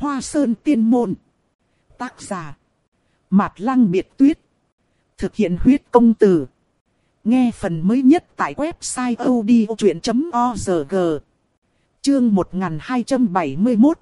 Hoa Sơn Tiên Môn. Tác giả Mạt Lăng Biệt Tuyết. Thực hiện huyết công từ. Nghe phần mới nhất tại website odchuyện.org. Chương 1271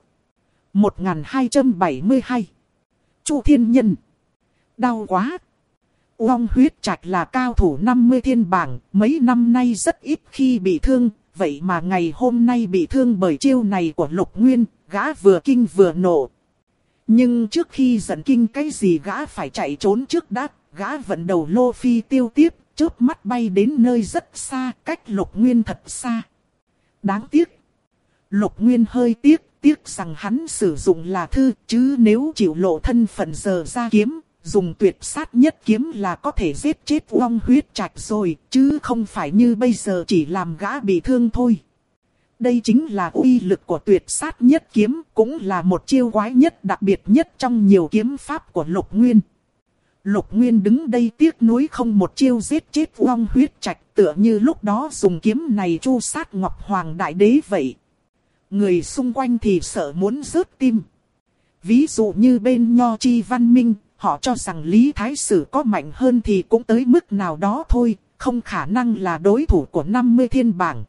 1272. Chu Thiên Nhân. Đau quá. Uông Huyết Trạch là cao thủ 50 thiên bảng, mấy năm nay rất ít khi bị thương, vậy mà ngày hôm nay bị thương bởi chiêu này của Lục Nguyên, gã vừa kinh vừa nộ. Nhưng trước khi giận kinh cái gì gã phải chạy trốn trước đã, gã vận đầu lô phi tiêu tiếp, chớp mắt bay đến nơi rất xa, cách Lục Nguyên thật xa. Đáng tiếc. Lục Nguyên hơi tiếc rằng hắn sử dụng là thư, chứ nếu chịu lộ thân phận giờ ra kiếm, dùng tuyệt sát nhất kiếm là có thể giết chết Uông Huyết Trạch rồi, chứ không phải như bây giờ chỉ làm gã bị thương thôi. Đây chính là uy lực của tuyệt sát nhất kiếm, cũng là một chiêu quái nhất đặc biệt nhất trong nhiều kiếm pháp của Lục Nguyên. Lục Nguyên đứng đây tiếc nuối không một chiêu giết chết Uông Huyết Trạch, tựa như lúc đó dùng kiếm này tru sát Ngọc Hoàng Đại Đế vậy. Người xung quanh thì sợ muốn rớt tim. Ví dụ như bên Nho Chi Văn Minh, họ cho rằng Lý Thái Sử có mạnh hơn thì cũng tới mức nào đó thôi, không khả năng là đối thủ của 50 thiên bảng.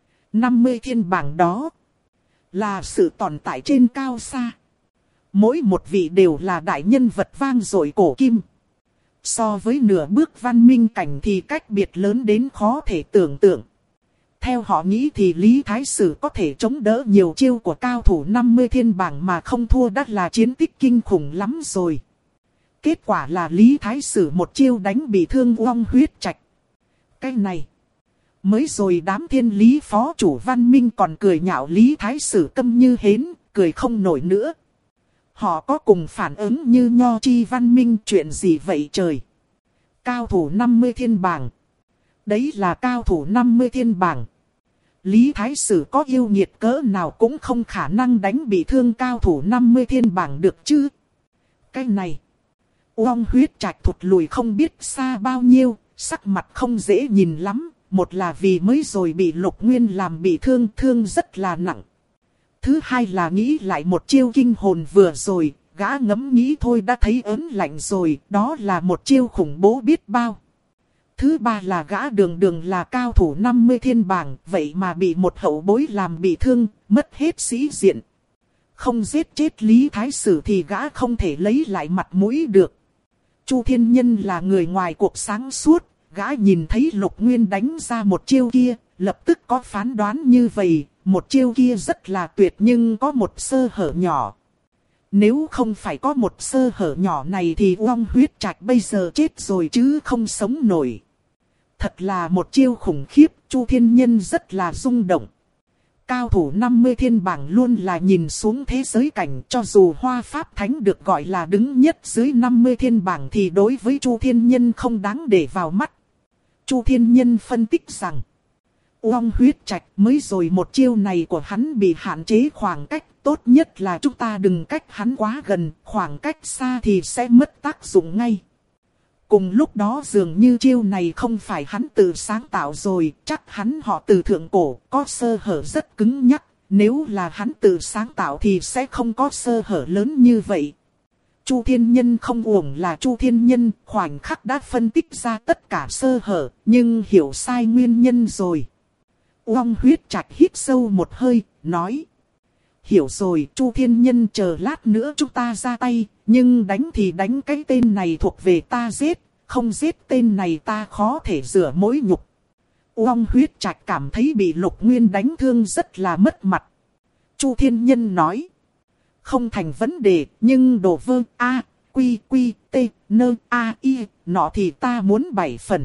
50 thiên bảng đó là sự tồn tại trên cao xa. Mỗi một vị đều là đại nhân vật vang dội cổ kim. So với nửa bước văn minh cảnh thì cách biệt lớn đến khó thể tưởng tượng. Theo họ nghĩ thì Lý Thái Sử có thể chống đỡ nhiều chiêu của cao thủ 50 thiên bảng mà không thua đã là chiến tích kinh khủng lắm rồi. Kết quả là Lý Thái Sử một chiêu đánh bị thương Uông Huyết Trạch. Cái này, mới rồi đám thiên lý phó chủ văn minh còn cười nhạo Lý Thái Sử câm như hến, cười không nổi nữa. Họ có cùng phản ứng như Nho Chi Văn Minh, chuyện gì vậy trời? Cao thủ 50 thiên bảng. Đấy là cao thủ 50 thiên bảng. Lý Thái Sử có yêu nghiệt cỡ nào cũng không khả năng đánh bị thương cao thủ 50 thiên bảng được chứ. Cái này, Uông Huyết Trạch thụt lùi không biết xa bao nhiêu, sắc mặt không dễ nhìn lắm. Một là vì mới rồi bị Lục Nguyên làm bị thương rất là nặng. Thứ hai là nghĩ lại một chiêu kinh hồn vừa rồi, gã ngẫm nghĩ thôi đã thấy ớn lạnh rồi, đó là một chiêu khủng bố biết bao. Thứ ba là gã đường là cao thủ 50 thiên bảng, vậy mà bị một hậu bối làm bị thương, mất hết sĩ diện. Không giết chết Lý Thái Sử thì gã không thể lấy lại mặt mũi được. Chu Thiên Nhân là người ngoài cuộc sáng suốt, gã nhìn thấy Lục Nguyên đánh ra một chiêu kia, lập tức có phán đoán như vậy, một chiêu kia rất là tuyệt nhưng có một sơ hở nhỏ. Nếu không phải có một sơ hở nhỏ này thì Uông Huyết Trạch bây giờ chết rồi chứ không sống nổi. Thật là một chiêu khủng khiếp, Chu Thiên Nhân rất là rung động. Cao thủ 50 thiên bảng luôn là nhìn xuống thế giới cảnh, cho dù Hoa Pháp Thánh được gọi là đứng nhất dưới 50 thiên bảng thì đối với Chu Thiên Nhân không đáng để vào mắt. Chu Thiên Nhân phân tích rằng, Uông Huyết Trạch mới rồi một chiêu này của hắn bị hạn chế khoảng cách, tốt nhất là chúng ta đừng cách hắn quá gần, khoảng cách xa thì sẽ mất tác dụng ngay. Cùng lúc đó dường như chiêu này không phải hắn tự sáng tạo rồi, chắc hắn họ từ thượng cổ, có sơ hở rất cứng nhắc, nếu là hắn tự sáng tạo thì sẽ không có sơ hở lớn như vậy. Chu Thiên Nhân không uổng là Chu Thiên Nhân, khoảnh khắc đã phân tích ra tất cả sơ hở, nhưng hiểu sai nguyên nhân rồi. Uông Huyết Trạch hít sâu một hơi, nói. Hiểu rồi, Chu Thiên Nhân, chờ lát nữa chúng ta ra tay, nhưng đánh thì đánh cái tên này thuộc về ta giết, không giết tên này ta khó thể rửa mối nhục. Uông Huyết Trạch cảm thấy bị Lục Nguyên đánh thương rất là mất mặt. Chu Thiên Nhân nói. Không thành vấn đề, nhưng đồ vơ A, quy quy, t, nơ, a, i, nọ thì ta muốn 7 phần.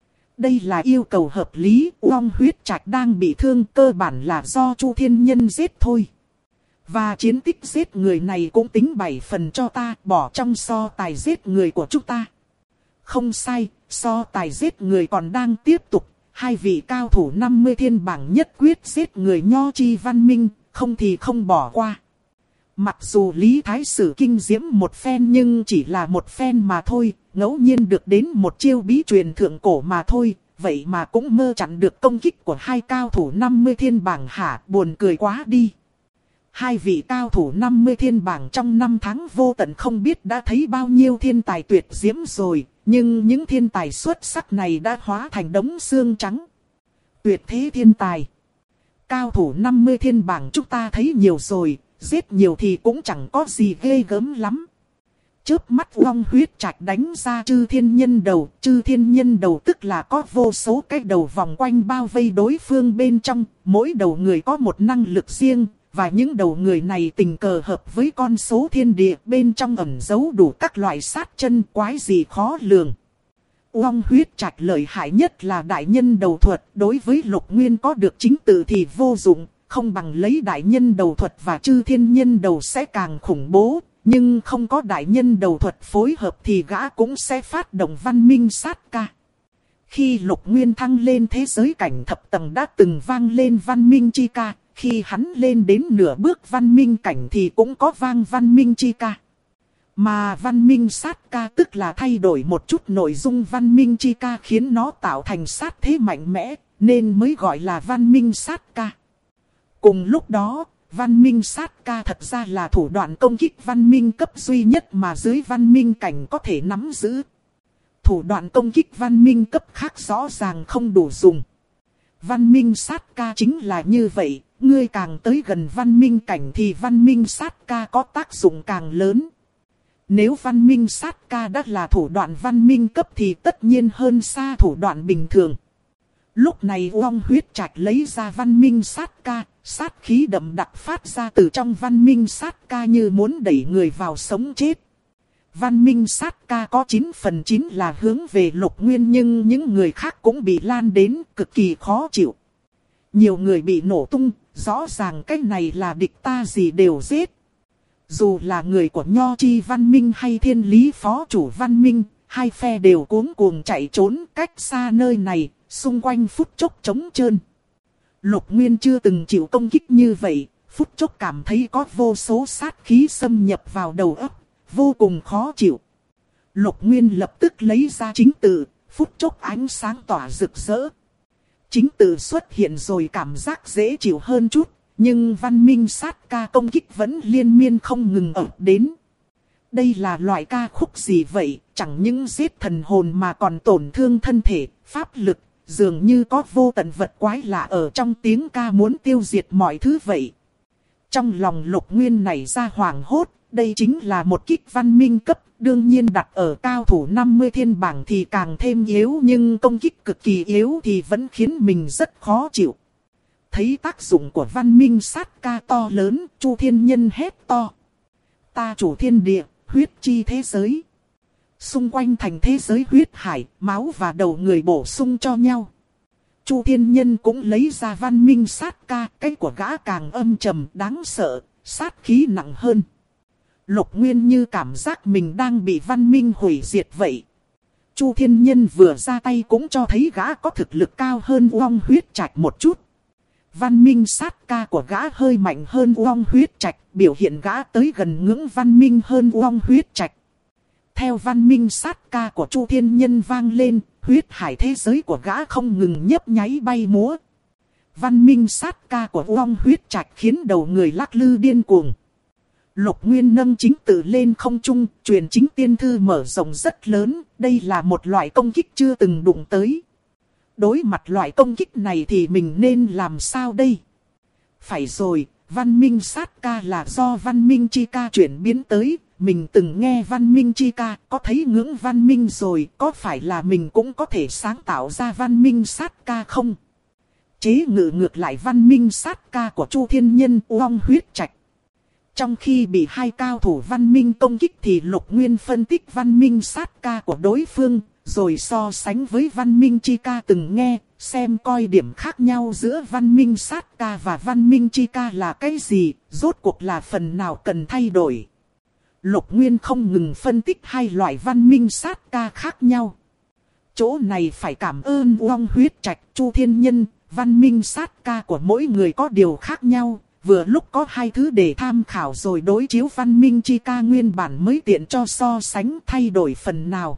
Đây là yêu cầu hợp lý, Uông Huyết Trạch đang bị thương cơ bản là do Chu Thiên Nhân giết thôi. Và chiến tích giết người này cũng tính 7 phần cho ta, bỏ trong so tài giết người của chúng ta. Không sai, so tài giết người còn đang tiếp tục, hai vị cao thủ 50 thiên bảng nhất quyết giết người Nho Chi Văn Minh, không thì không bỏ qua. Mặc dù Lý Thái Sử kinh diễm một phen nhưng chỉ là một phen mà thôi, ngẫu nhiên được đến một chiêu bí truyền thượng cổ mà thôi, vậy mà cũng mơ chặn được công kích của hai cao thủ 50 thiên bảng hả, buồn cười quá đi. Hai vị cao thủ 50 thiên bảng trong 5 tháng vô tận không biết đã thấy bao nhiêu thiên tài tuyệt diễm rồi, nhưng những thiên tài xuất sắc này đã hóa thành đống xương trắng. Tuyệt thế thiên tài. Cao thủ 50 thiên bảng chúng ta thấy nhiều rồi, giết nhiều thì cũng chẳng có gì ghê gớm lắm. Chớp mắt Long Huyết Trạch đánh ra Chư Thiên Nhân Đầu. Chư Thiên Nhân Đầu tức là có vô số cái đầu vòng quanh bao vây đối phương bên trong. Mỗi đầu người có một năng lực riêng. Và những đầu người này tình cờ hợp với con số thiên địa bên trong ẩn giấu đủ các loại sát chân quái gì khó lường. Long Huyết Trạch lợi hại nhất là đại nhân đầu thuật. Đối với Lục Nguyên có được chính tự thì vô dụng. Không bằng lấy đại nhân đầu thuật và Chư Thiên Nhân Đầu sẽ càng khủng bố. Nhưng không có đại nhân đầu thuật phối hợp thì gã cũng sẽ phát động văn minh sát ca. Khi Lục Nguyên thăng lên thế giới cảnh thập tầng đã từng vang lên văn minh chi ca. Khi hắn lên đến nửa bước văn minh cảnh thì cũng có vang văn minh chi ca. Mà văn minh sát ca tức là thay đổi một chút nội dung văn minh chi ca khiến nó tạo thành sát thế mạnh mẽ, nên mới gọi là văn minh sát ca. Cùng lúc đó, văn minh sát ca thật ra là thủ đoạn công kích văn minh cấp duy nhất mà dưới văn minh cảnh có thể nắm giữ. Thủ đoạn công kích văn minh cấp khác rõ ràng không đủ dùng. Văn minh sát ca chính là như vậy, ngươi càng tới gần văn minh cảnh thì văn minh sát ca có tác dụng càng lớn. Nếu văn minh sát ca đã là thủ đoạn văn minh cấp thì tất nhiên hơn xa thủ đoạn bình thường. Lúc này Long Huyết Trạch lấy ra văn minh sát ca, sát khí đậm đặc phát ra từ trong văn minh sát ca như muốn đẩy người vào sống chết. Văn minh sát ca có 9/9 là hướng về Lục Nguyên nhưng những người khác cũng bị lan đến cực kỳ khó chịu. Nhiều người bị nổ tung, rõ ràng cái này là địch ta gì đều giết. Dù là người của Nho Chi Văn Minh hay Thiên Lý Phó Chủ Văn Minh, hai phe đều cuống cuồng chạy trốn cách xa nơi này, xung quanh phút chốc trống trơn. Lục Nguyên chưa từng chịu công kích như vậy, phút chốc cảm thấy có vô số sát khí xâm nhập vào đầu óc, vô cùng khó chịu. Lục Nguyên lập tức lấy ra chính tự, phút chốc ánh sáng tỏa rực rỡ. Chính tự xuất hiện rồi cảm giác dễ chịu hơn chút, nhưng văn minh sát ca công kích vẫn liên miên không ngừng ập đến. Đây là loại ca khúc gì vậy, chẳng những giết thần hồn mà còn tổn thương thân thể, pháp lực, dường như có vô tận vật quái lạ ở trong tiếng ca muốn tiêu diệt mọi thứ vậy. Trong lòng Lục Nguyên nảy ra hoảng hốt, đây chính là một kích văn minh cấp, đương nhiên đặt ở cao thủ 50 thiên bảng thì càng thêm yếu nhưng công kích cực kỳ yếu thì vẫn khiến mình rất khó chịu. Thấy tác dụng của văn minh sát ca to lớn, Chu Thiên Nhân hét to. Ta chủ thiên địa, huyết chi thế giới. Xung quanh thành thế giới huyết hải, máu và đầu người bổ sung cho nhau. Chu Thiên Nhân cũng lấy ra văn minh sát ca, cái của gã càng âm trầm đáng sợ, sát khí nặng hơn. Lục Nguyên như cảm giác mình đang bị văn minh hủy diệt vậy. Chu Thiên Nhân vừa ra tay cũng cho thấy gã có thực lực cao hơn Long Huyết Trạch một chút. Văn minh sát ca của gã hơi mạnh hơn Long Huyết Trạch, biểu hiện gã tới gần ngưỡng văn minh hơn Long Huyết Trạch. Theo văn minh sát ca của Chu Thiên Nhân vang lên, huyết hải thế giới của gã không ngừng nhấp nháy bay múa. Văn minh sát ca của Long Huyết Trạch khiến đầu người lắc lư điên cuồng. Lục Nguyên nâng chính tự lên không trung, truyền chính tiên thư mở rộng rất lớn, đây là một loại công kích chưa từng đụng tới. Đối mặt loại công kích này thì mình nên làm sao đây? Phải rồi, văn minh sát ca là do văn minh chi ca chuyển biến tới, mình từng nghe văn minh chi ca, có thấy ngưỡng văn minh rồi, có phải là mình cũng có thể sáng tạo ra văn minh sát ca không? Chế ngự ngược lại văn minh sát ca của Chu Thiên Nhân Long Huyết Trạch. Trong khi bị hai cao thủ văn minh công kích thì Lục Nguyên phân tích văn minh sát ca của đối phương, rồi so sánh với văn minh chi ca từng nghe, xem coi điểm khác nhau giữa văn minh sát ca và văn minh chi ca là cái gì, rốt cuộc là phần nào cần thay đổi. Lục Nguyên không ngừng phân tích hai loại văn minh sát ca khác nhau. Chỗ này phải cảm ơn Long Huyết Trạch, Chu Thiên Nhân, văn minh sát ca của mỗi người có điều khác nhau. Vừa lúc có hai thứ để tham khảo rồi đối chiếu văn minh chi ca nguyên bản mới tiện cho so sánh thay đổi phần nào.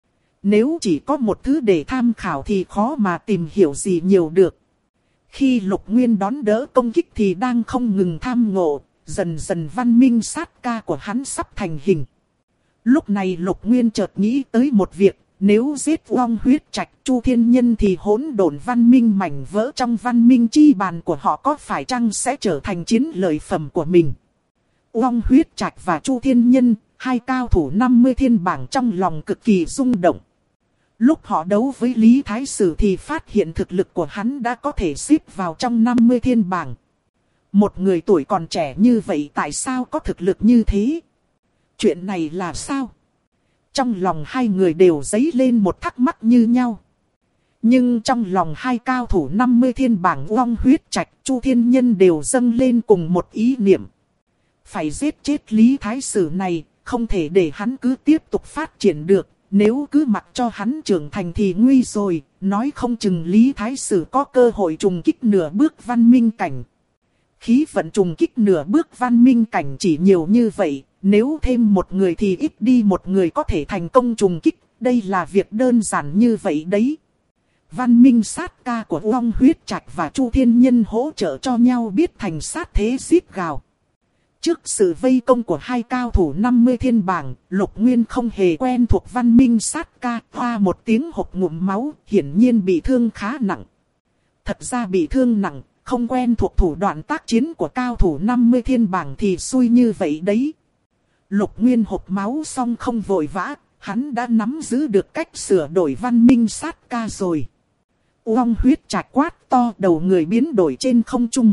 Nếu chỉ có một thứ để tham khảo thì khó mà tìm hiểu gì nhiều được. Khi Lục Nguyên đón đỡ công kích thì đang không ngừng tham ngộ, dần dần văn minh sát ca của hắn sắp thành hình. Lúc này Lục Nguyên chợt nghĩ tới một việc, nếu giết Oong Huyết Trạch, Chu Thiên Nhân thì hỗn độn văn minh mảnh vỡ trong văn minh chi bàn của họ có phải chăng sẽ trở thành chiến lợi phẩm của mình. Oong Huyết Trạch và Chu Thiên Nhân, hai cao thủ 50 thiên bảng trong lòng cực kỳ rung động. Lúc họ đấu với Lý Thái Sử thì phát hiện thực lực của hắn đã có thể xếp vào trong 50 thiên bảng. Một người tuổi còn trẻ như vậy tại sao có thực lực như thế? Chuyện này là sao? Trong lòng hai người đều dấy lên một thắc mắc như nhau. Nhưng trong lòng hai cao thủ 50 thiên bảng Oong Huyết Trạch, Chu Thiên Nhân đều dâng lên cùng một ý niệm. Phải giết chết Lý Thái Sử này, không thể để hắn cứ tiếp tục phát triển được. Nếu cứ mặc cho hắn trưởng thành thì nguy rồi, nói không chừng Lý Thái Sử có cơ hội trùng kích nửa bước văn minh cảnh. Khí vận trùng kích nửa bước văn minh cảnh chỉ nhiều như vậy, nếu thêm một người thì ít đi một người có thể thành công trùng kích, đây là việc đơn giản như vậy đấy. Văn minh sát ca của Oong Huyết Trạch và Chu Thiên Nhân hỗ trợ cho nhau biết thành sát thế giết gào. Trước sự vây công của hai cao thủ 50 thiên bảng, Lục Nguyên không hề quen thuộc văn minh sát ca, hoa một tiếng hộc ngụm máu, hiển nhiên bị thương khá nặng. Thật ra bị thương nặng, không quen thuộc thủ đoạn tác chiến của cao thủ 50 thiên bảng thì xui như vậy đấy. Lục Nguyên hộc máu xong không vội vã, hắn đã nắm giữ được cách sửa đổi văn minh sát ca rồi. Oong Huyết Trạch quát to, đầu người biến đổi trên không trung.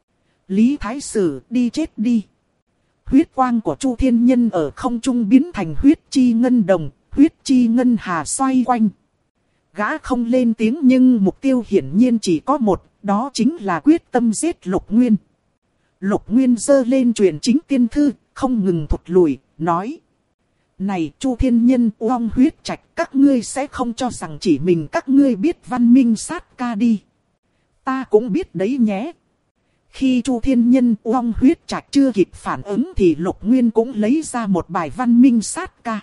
Lý Thái Sử, đi chết đi. Huyết quang của Chu Thiên Nhân ở không trung biến thành huyết chi ngân đồng, huyết chi ngân hà xoay quanh. Gã không lên tiếng nhưng mục tiêu hiển nhiên chỉ có một, đó chính là quyết tâm giết Lục Nguyên. Lục Nguyên giơ lên truyền chính tiên thư, không ngừng thụt lùi, nói. Này Chu Thiên Nhân, Oong Huyết Trạch, các ngươi sẽ không cho rằng chỉ mình các ngươi biết văn minh sát ca đi. Ta cũng biết đấy nhé. Khi Chu Thiên Nhân, Oong Huyết Trạch chưa kịp phản ứng thì Lục Nguyên cũng lấy ra một bài văn minh sát ca.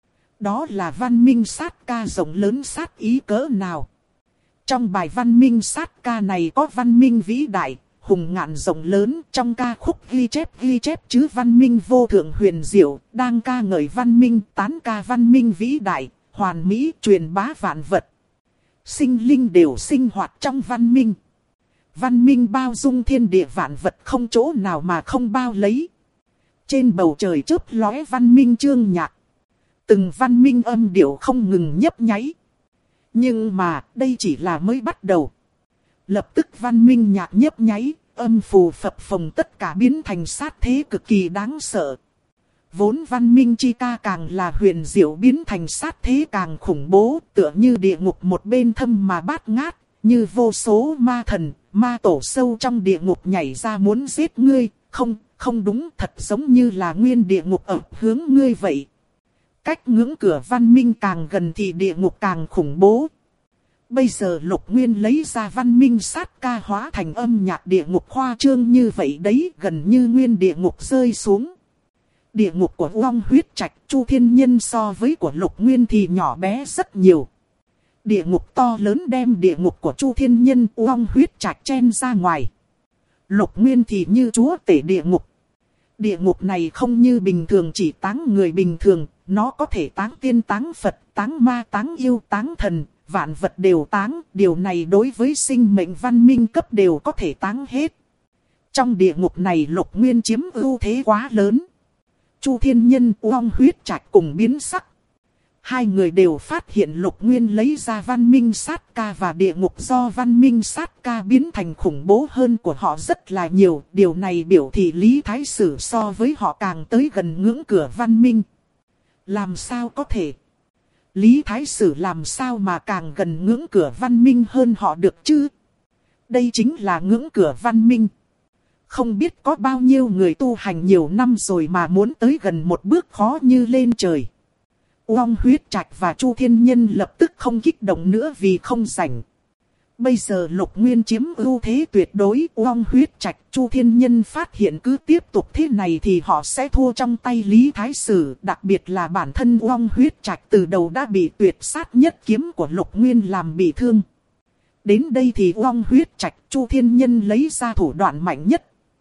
Đó là văn minh sát ca rộng lớn sát ý cỡ nào. Trong bài văn minh sát ca này có văn minh vĩ đại, hùng ngạn rộng lớn. Trong ca khúc ghi chép chứ văn minh vô thượng huyền diệu, đang ca ngợi văn minh, tán ca văn minh vĩ đại, hoàn mỹ, truyền bá vạn vật. Sinh linh đều sinh hoạt trong văn minh. Văn minh bao dung thiên địa vạn vật, không chỗ nào mà không bao lấy. Trên bầu trời chớp lóe văn minh chương nhạc. Từng văn minh âm điệu không ngừng nhấp nháy. Nhưng mà đây chỉ là mới bắt đầu. Lập tức văn minh nhạc nhấp nháy, âm phù phập phồng tất cả biến thành sát thế cực kỳ đáng sợ. Vốn văn minh chi ca càng là huyền diệu biến thành sát thế càng khủng bố, tựa như địa ngục một bên thâm mà bát ngát, như vô số ma thần, ma tổ sâu trong địa ngục nhảy ra muốn giết ngươi. Không đúng, thật giống như là nguyên địa ngục ập hướng ngươi vậy. Cách ngưỡng cửa văn minh càng gần thì địa ngục càng khủng bố. Bây giờ Lục Nguyên lấy ra văn minh sát ca hóa thành âm nhạc địa ngục khoa trương như vậy đấy, gần như nguyên địa ngục rơi xuống. Địa ngục của Oong Huyết Trạch, Chu Thiên Nhân so với của Lục Nguyên thì nhỏ bé rất nhiều. Địa ngục to lớn đem địa ngục của Chu Thiên Nhân, Oong Huyết Trạch chen ra ngoài. Lục Nguyên thì như chúa tể địa ngục. Địa ngục này không như bình thường chỉ táng người bình thường, nó có thể táng tiên táng Phật, táng ma táng yêu táng thần, vạn vật đều táng. Điều này đối với sinh mệnh văn minh cấp đều có thể táng hết. Trong địa ngục này Lục Nguyên chiếm ưu thế quá lớn. Chu Thiên Nhân, Oong Huyết Trạch cùng biến sắc. Hai người đều phát hiện Lục Nguyên lấy ra văn minh sát ca và địa ngục do văn minh sát ca biến thành khủng bố hơn của họ rất là nhiều. Điều này biểu thị Lý Thái Sử so với họ càng tới gần ngưỡng cửa văn minh. Làm sao có thể? Lý Thái Sử làm sao mà càng gần ngưỡng cửa văn minh hơn họ được chứ? Đây chính là ngưỡng cửa văn minh. Không biết có bao nhiêu người tu hành nhiều năm rồi mà muốn tới gần một bước khó như lên trời. Oong Huyết Trạch và Chu Thiên Nhân lập tức không kích động nữa vì không rảnh. Bây giờ Lục Nguyên chiếm ưu thế tuyệt đối. Oong Huyết Trạch, Chu Thiên Nhân phát hiện cứ tiếp tục thế này thì họ sẽ thua trong tay Lý Thái Sử. Đặc biệt là bản thân Oong Huyết Trạch từ đầu đã bị tuyệt sát nhất kiếm của Lục Nguyên làm bị thương. Đến đây thì Oong Huyết Trạch, Chu Thiên Nhân lấy ra thủ đoạn mạnh nhất.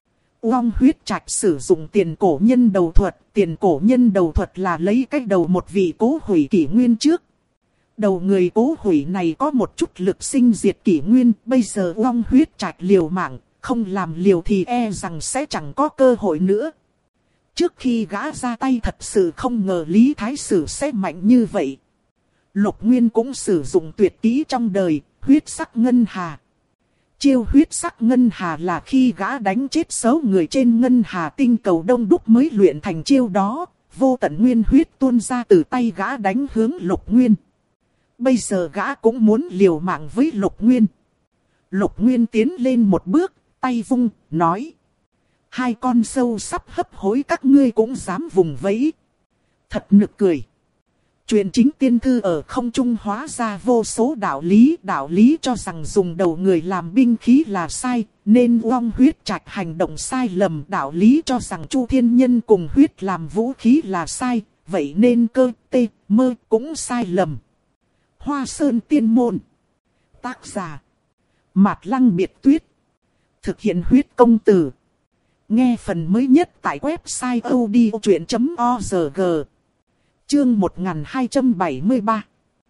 Uông Huyết Trạch sử dụng tiền cổ nhân đầu thuật. Tiền cổ nhân đầu thuật là lấy cách đầu một vị cố hủy kỷ nguyên trước. Đầu người cố hủy này có một chút lực sinh diệt kỷ nguyên. Bây giờ Uông Huyết Trạch liều mạng, không làm liều thì e rằng sẽ chẳng có cơ hội nữa. Trước khi gã ra tay thật sự không ngờ Lý Thái Sử sẽ mạnh như vậy. Lục Nguyên cũng sử dụng tuyệt kỹ trong đời, huyết sắc ngân hà. Chiêu huyết sắc ngân hà là khi gã đánh chết số người trên ngân hà tinh cầu đông đúc mới luyện thành chiêu đó. Vô tận nguyên huyết tuôn ra từ tay gã đánh hướng Lục Nguyên. Bây giờ gã cũng muốn liều mạng với Lục Nguyên. Lục Nguyên tiến lên một bước, tay vung, nói. Hai con sâu sắp hấp hối các ngươi cũng dám vùng vẫy. Thật nực cười. Chuyện chính tiên thư ở không trung hóa ra vô số đạo lý cho rằng dùng đầu người làm binh khí là sai, nên Uông Huyết Trạch hành động sai lầm. Đạo lý cho rằng Chu Thiên Nhân cùng huyết làm vũ khí là sai, vậy nên cơ, tê, mơ cũng sai lầm. Hoa Sơn Tiên Môn. Tác giả Mạt Lăng Biệt Tuyết. Thực hiện huyết công từ. Nghe phần mới nhất tại website odchuyện.org. Chương 1273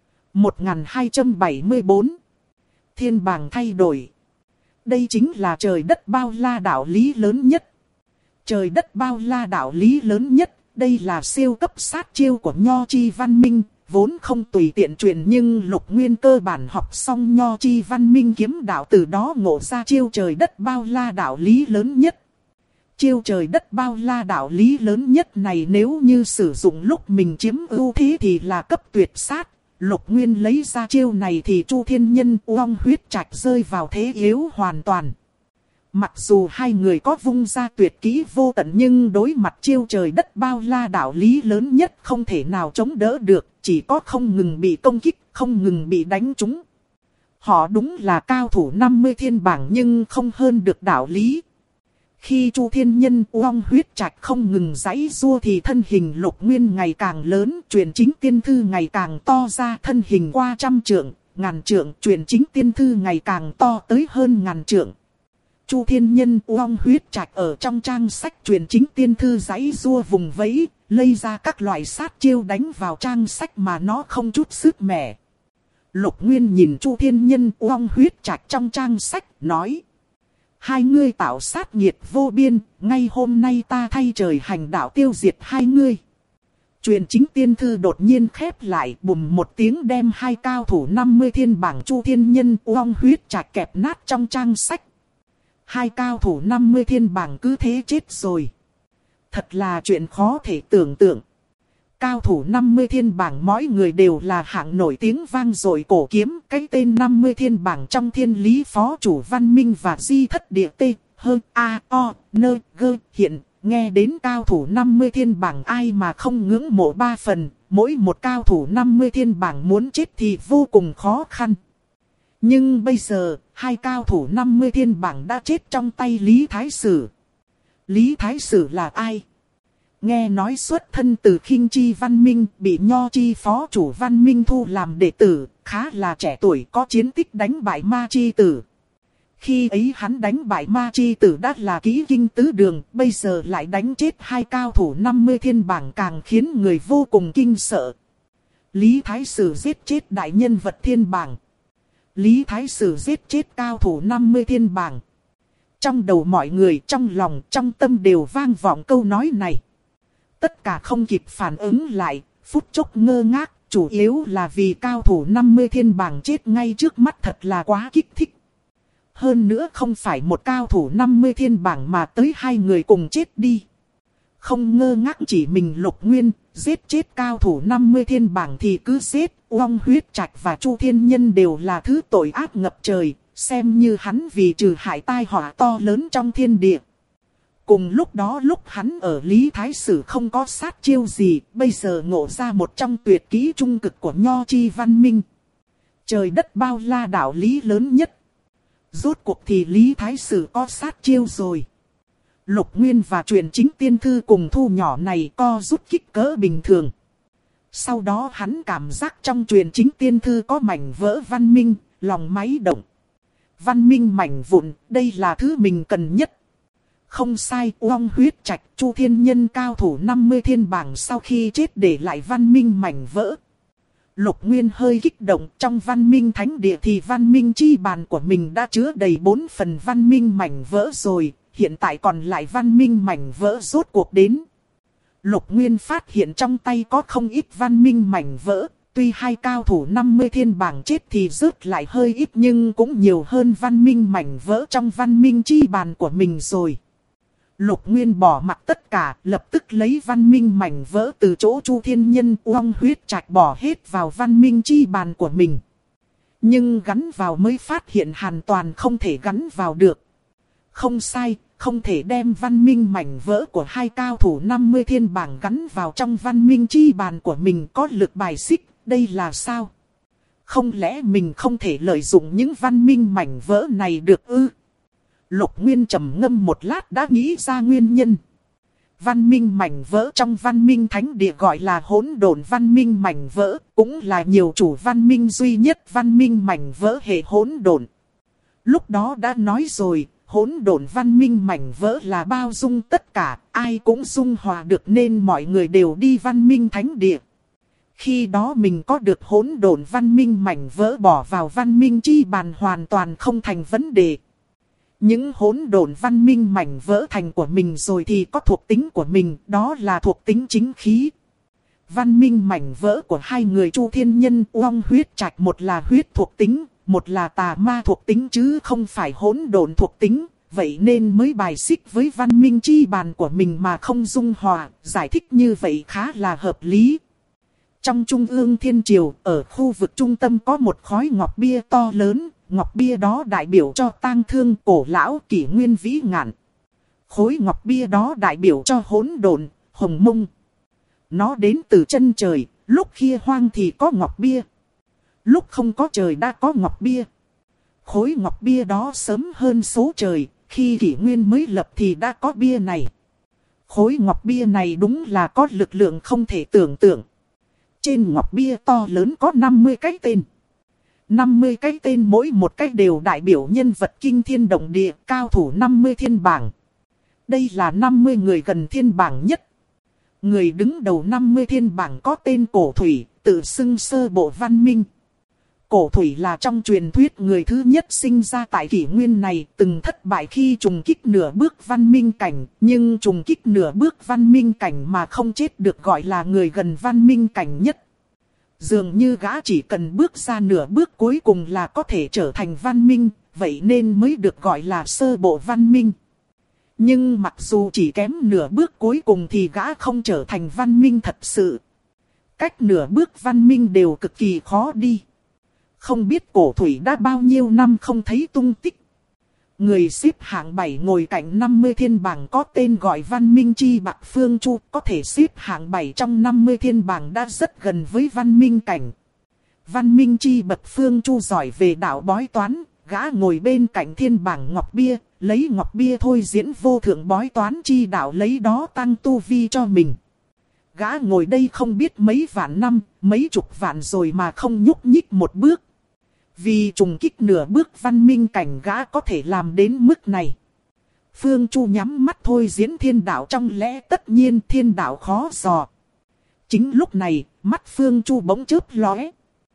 1274 Thiên bảng thay đổi. Đây chính là trời đất bao la đạo lý lớn nhất. Trời đất bao la đạo lý lớn nhất. Đây là siêu cấp sát chiêu của Nho Chi Văn Minh. Vốn không tùy tiện truyền nhưng Lục Nguyên cơ bản học xong Nho Chi Văn Minh kiếm đạo, từ đó ngộ ra chiêu trời đất bao la đạo lý lớn nhất. Chiêu trời đất bao la đạo lý lớn nhất này nếu như sử dụng lúc mình chiếm ưu thế thì là cấp tuyệt sát. Lục Nguyên lấy ra chiêu này thì Chu Thiên Nhân Uông Huyết Trạch rơi vào thế yếu hoàn toàn. Mặc dù hai người có vung ra tuyệt kỹ vô tận nhưng đối mặt chiêu trời đất bao la đạo lý lớn nhất không thể nào chống đỡ được. Chỉ có không ngừng bị công kích, không ngừng bị đánh trúng. Họ đúng là cao thủ 50 thiên bảng nhưng không hơn được đạo lý. Khi Chu Thiên Nhân Uông Huyết Trạch không ngừng giãy giụa thì thân hình Lục Nguyên ngày càng lớn, truyền chính tiên thư ngày càng to ra, thân hình qua trăm trượng, ngàn trượng, truyền chính tiên thư ngày càng to tới hơn ngàn trượng. Chu Thiên Nhân Uông Huyết Trạch ở trong trang sách truyền chính tiên thư giãy giụa vùng vẫy, lây ra các loại sát chiêu đánh vào trang sách mà nó không chút sức mẻ. Lục Nguyên nhìn Chu Thiên Nhân Uông Huyết Trạch trong trang sách, nói. Hai ngươi tạo sát nghiệt vô biên, ngay hôm nay ta thay trời hành đạo tiêu diệt hai ngươi. Truyền chính tiên thư đột nhiên khép lại, bùm một tiếng đem hai cao thủ 50 thiên bảng Chu Thiên Nhân Uông Huyết Trạch kẹp nát trong trang sách. Hai cao thủ 50 thiên bảng cứ thế chết rồi. Thật là chuyện khó thể tưởng tượng. Cao thủ 50 thiên bảng mỗi người đều là hạng nổi tiếng vang dội cổ kiếm. Cái tên 50 thiên bảng trong thiên lý phó chủ văn minh và di thất địa tê, hơn a, o, nơ, gơ, hiện. Nghe đến cao thủ 50 thiên bảng ai mà không ngưỡng mộ ba phần. Mỗi một cao thủ 50 thiên bảng muốn chết thì vô cùng khó khăn. Nhưng bây giờ, hai cao thủ 50 thiên bảng đã chết trong tay Lý Thái Sử. Lý Thái Sử là ai? Nghe nói xuất thân từ Khinh Chi Văn Minh, bị Nho Chi phó chủ Văn Minh thu làm đệ tử, khá là trẻ tuổi, có chiến tích đánh bại Ma Chi Tử. Khi ấy hắn đánh bại Ma Chi Tử đã là kỹ kinh tứ đường, bây giờ lại đánh chết hai cao thủ 50 thiên bảng càng khiến người vô cùng kinh sợ. Lý Thái Sử giết chết đại nhân vật thiên bảng. Lý Thái Sử giết chết cao thủ 50 thiên bảng. Trong đầu mọi người, trong lòng, trong tâm đều vang vọng câu nói này. Tất cả không kịp phản ứng lại, phút chốc ngơ ngác, chủ yếu là vì cao thủ 50 thiên bảng chết ngay trước mắt thật là quá kích thích. Hơn nữa không phải một cao thủ 50 thiên bảng mà tới hai người cùng chết đi. Không ngơ ngác chỉ mình Lục Nguyên, giết chết cao thủ 50 thiên bảng thì cứ giết. Uông Huyết Trạch và Chu Thiên Nhân đều là thứ tội ác ngập trời, xem như hắn vì trừ hại tai họa to lớn trong thiên địa. Cùng lúc đó lúc hắn ở Lý Thái Sử không có sát chiêu gì, bây giờ ngộ ra một trong tuyệt kỹ trung cực của Nho Chi Văn Minh. Trời đất bao la đạo lý lớn nhất. Rốt cuộc thì Lý Thái Sử có sát chiêu rồi. Lục Nguyên và truyền chính tiên thư cùng thu nhỏ này co rút kích cỡ bình thường. Sau đó hắn cảm giác trong truyền chính tiên thư có mảnh vỡ văn minh, lòng máy động. Văn minh mảnh vụn, đây là thứ mình cần nhất. Không sai, Uông Huyết Trạch, Chu Thiên Nhân cao thủ 50 thiên bảng sau khi chết để lại văn minh mảnh vỡ. Lục Nguyên hơi kích động, trong văn minh thánh địa thì văn minh chi bàn của mình đã chứa đầy 4 phần văn minh mảnh vỡ rồi, hiện tại còn lại văn minh mảnh vỡ rốt cuộc đến. Lục Nguyên phát hiện trong tay có không ít văn minh mảnh vỡ, tuy hai cao thủ 50 thiên bảng chết thì rớt lại hơi ít nhưng cũng nhiều hơn văn minh mảnh vỡ trong văn minh chi bàn của mình rồi. Lục Nguyên bỏ mặc tất cả, lập tức lấy văn minh mảnh vỡ từ chỗ Chu Thiên Nhân Uông Huyết Trạch bỏ hết vào văn minh chi bàn của mình. Nhưng gắn vào mới phát hiện hoàn toàn không thể gắn vào được. Không sai, không thể đem văn minh mảnh vỡ của hai cao thủ 50 thiên bảng gắn vào trong văn minh chi bàn của mình, có lực bài xích, đây là sao? Không lẽ mình không thể lợi dụng những văn minh mảnh vỡ này được ư? Lục Nguyên trầm ngâm một lát đã nghĩ ra nguyên nhân. Văn minh mảnh vỡ trong văn minh thánh địa gọi là hỗn độn văn minh mảnh vỡ, cũng là nhiều chủ văn minh duy nhất văn minh mảnh vỡ hệ hỗn độn. Lúc đó đã nói rồi, hỗn độn văn minh mảnh vỡ là bao dung tất cả, ai cũng dung hòa được nên mọi người đều đi văn minh thánh địa. Khi đó mình có được hỗn độn văn minh mảnh vỡ bỏ vào văn minh chi bàn hoàn toàn không thành vấn đề. Những hỗn độn văn minh mảnh vỡ thành của mình rồi thì có thuộc tính của mình, đó là thuộc tính chính khí. Văn minh mảnh vỡ của hai người Chu Thiên Nhân Uông Huyết Trạch, một là huyết thuộc tính, một là tà ma thuộc tính chứ không phải hỗn độn thuộc tính, vậy nên mới bài xích với văn minh chi bàn của mình mà không dung hòa, giải thích như vậy khá là hợp lý. Trong Trung ương Thiên Triều, ở khu vực trung tâm có một khối ngọc bia to lớn, ngọc bia đó đại biểu cho tang thương cổ lão kỷ nguyên vĩ ngạn. Khối ngọc bia đó đại biểu cho hỗn độn, hồng mông. Nó đến từ chân trời, lúc kia hoang thì có ngọc bia. Lúc không có trời đã có ngọc bia. Khối ngọc bia đó sớm hơn số trời, khi kỷ nguyên mới lập thì đã có bia này. Khối ngọc bia này đúng là có lực lượng không thể tưởng tượng. Trên ngọc bia to lớn có 50 cái tên. 50 cái tên mỗi một cái đều đại biểu nhân vật kinh thiên động địa, cao thủ 50 thiên bảng. Đây là 50 người gần thiên bảng nhất. Người đứng đầu 50 thiên bảng có tên Cổ Thủy, tự xưng sơ bộ văn minh. Cổ Thủy là trong truyền thuyết người thứ nhất sinh ra tại kỷ nguyên này, từng thất bại khi trùng kích nửa bước văn minh cảnh, nhưng trùng kích nửa bước văn minh cảnh mà không chết được gọi là người gần văn minh cảnh nhất. Dường như gã chỉ cần bước ra nửa bước cuối cùng là có thể trở thành văn minh, vậy nên mới được gọi là sơ bộ văn minh. Nhưng mặc dù chỉ kém nửa bước cuối cùng thì gã không trở thành văn minh thật sự. Cách nửa bước văn minh đều cực kỳ khó đi. Không biết Cổ Thủy đã bao nhiêu năm không thấy tung tích. Người xếp hạng 7 ngồi cạnh 50 thiên bảng có tên gọi Văn Minh Chi Bạc Phương Chu, có thể xếp hạng 7 trong 50 thiên bảng đã rất gần với văn minh cảnh. Văn Minh Chi Bạc Phương Chu giỏi về đạo bói toán, gã ngồi bên cạnh thiên bảng ngọc bia, lấy ngọc bia thôi diễn vô thượng bói toán chi đạo, lấy đó tăng tu vi cho mình. Gã ngồi đây không biết mấy vạn năm, mấy chục vạn rồi mà không nhúc nhích một bước. Vì trùng kích nửa bước văn minh cảnh gã có thể làm đến mức này. Phương Chu nhắm mắt thôi diễn thiên đạo, trong lẽ tất nhiên thiên đạo khó dò. Chính lúc này, mắt Phương Chu bỗng chớp lóe.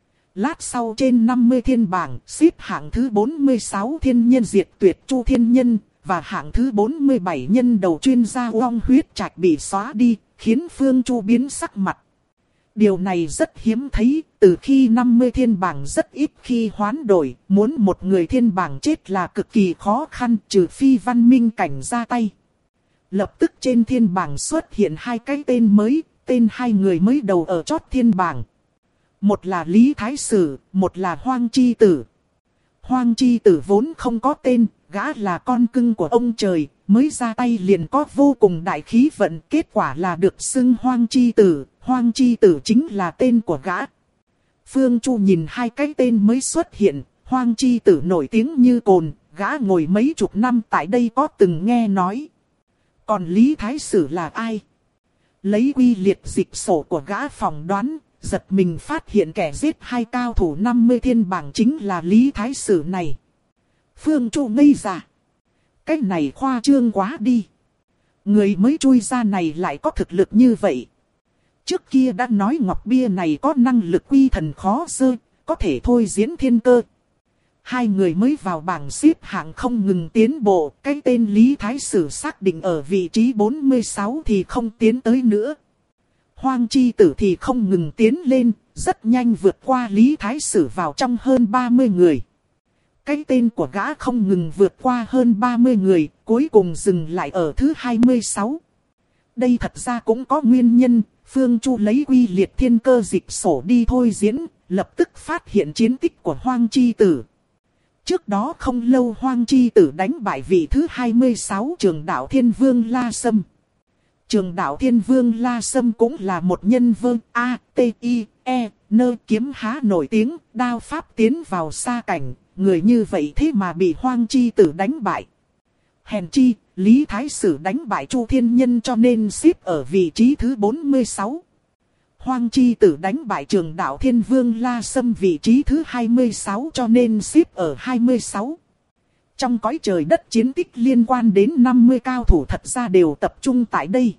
Lát sau trên 50 thiên bảng, xếp hạng thứ 46 thiên nhân diệt tuyệt Chu Thiên Nhân, và hạng thứ 47 nhân đầu chuyên gia Uông Huyết Trạch bị xóa đi, khiến Phương Chu biến sắc mặt. Điều này rất hiếm thấy, từ khi 50 thiên bảng rất ít khi hoán đổi, muốn một người thiên bảng chết là cực kỳ khó khăn, trừ phi văn minh cảnh ra tay. Lập tức trên thiên bảng xuất hiện hai cái tên mới, tên hai người mới đầu ở chót thiên bảng. Một là Lý Thái Sử, một là Hoang Chi Tử. Hoang Chi Tử vốn không có tên, gã là con cưng của ông trời, mới ra tay liền có vô cùng đại khí vận, kết quả là được xưng Hoang Chi Tử. Hoang Chi Tử chính là tên của gã. Phương Chu nhìn hai cái tên mới xuất hiện, Hoang Chi Tử nổi tiếng như cồn, gã ngồi mấy chục năm tại đây có từng nghe nói. Còn Lý Thái Sử là ai? Lấy quy liệt dịch sổ của gã phỏng đoán, giật mình phát hiện kẻ giết hai cao thủ 50 thiên bảng chính là Lý Thái Sử này. Phương Chu ngây ra. Cái này khoa trương quá đi. Người mới chui ra này lại có thực lực như vậy. Trước kia đã nói ngọc bia này có năng lực quy thần khó dơ, có thể thôi diễn thiên cơ. Hai người mới vào bảng xếp hạng không ngừng tiến bộ, cái tên Lý Thái Sử xác định ở vị trí 46 thì không tiến tới nữa. Hoang Chi Tử thì không ngừng tiến lên, rất nhanh vượt qua Lý Thái Sử vào trong hơn 30 người. Cái tên của gã không ngừng vượt qua hơn 30 người, cuối cùng dừng lại ở thứ 26. Đây thật ra cũng có nguyên nhân, Phương Chu lấy quy liệt thiên cơ dịch sổ đi thôi diễn, lập tức phát hiện chiến tích của Hoang Chi Tử. Trước đó không lâu Hoang Chi Tử đánh bại vị thứ 26 Trường Đạo Thiên Vương La Sâm. Trường Đạo Thiên Vương La Sâm cũng là một nhân vương A-T-I-E, kiếm há nổi tiếng, đao pháp tiến vào xa cảnh, người như vậy thế mà bị Hoang Chi Tử đánh bại. Hèn chi, Lý Thái Sử đánh bại Chu Thiên Nhân cho nên xếp ở vị trí thứ 46. Hoang Chi Tử đánh bại Trường Đạo Thiên Vương La Sâm vị trí thứ 26 cho nên xếp ở 26. Trong cõi trời đất chiến tích liên quan đến 50 cao thủ thật ra đều tập trung tại đây.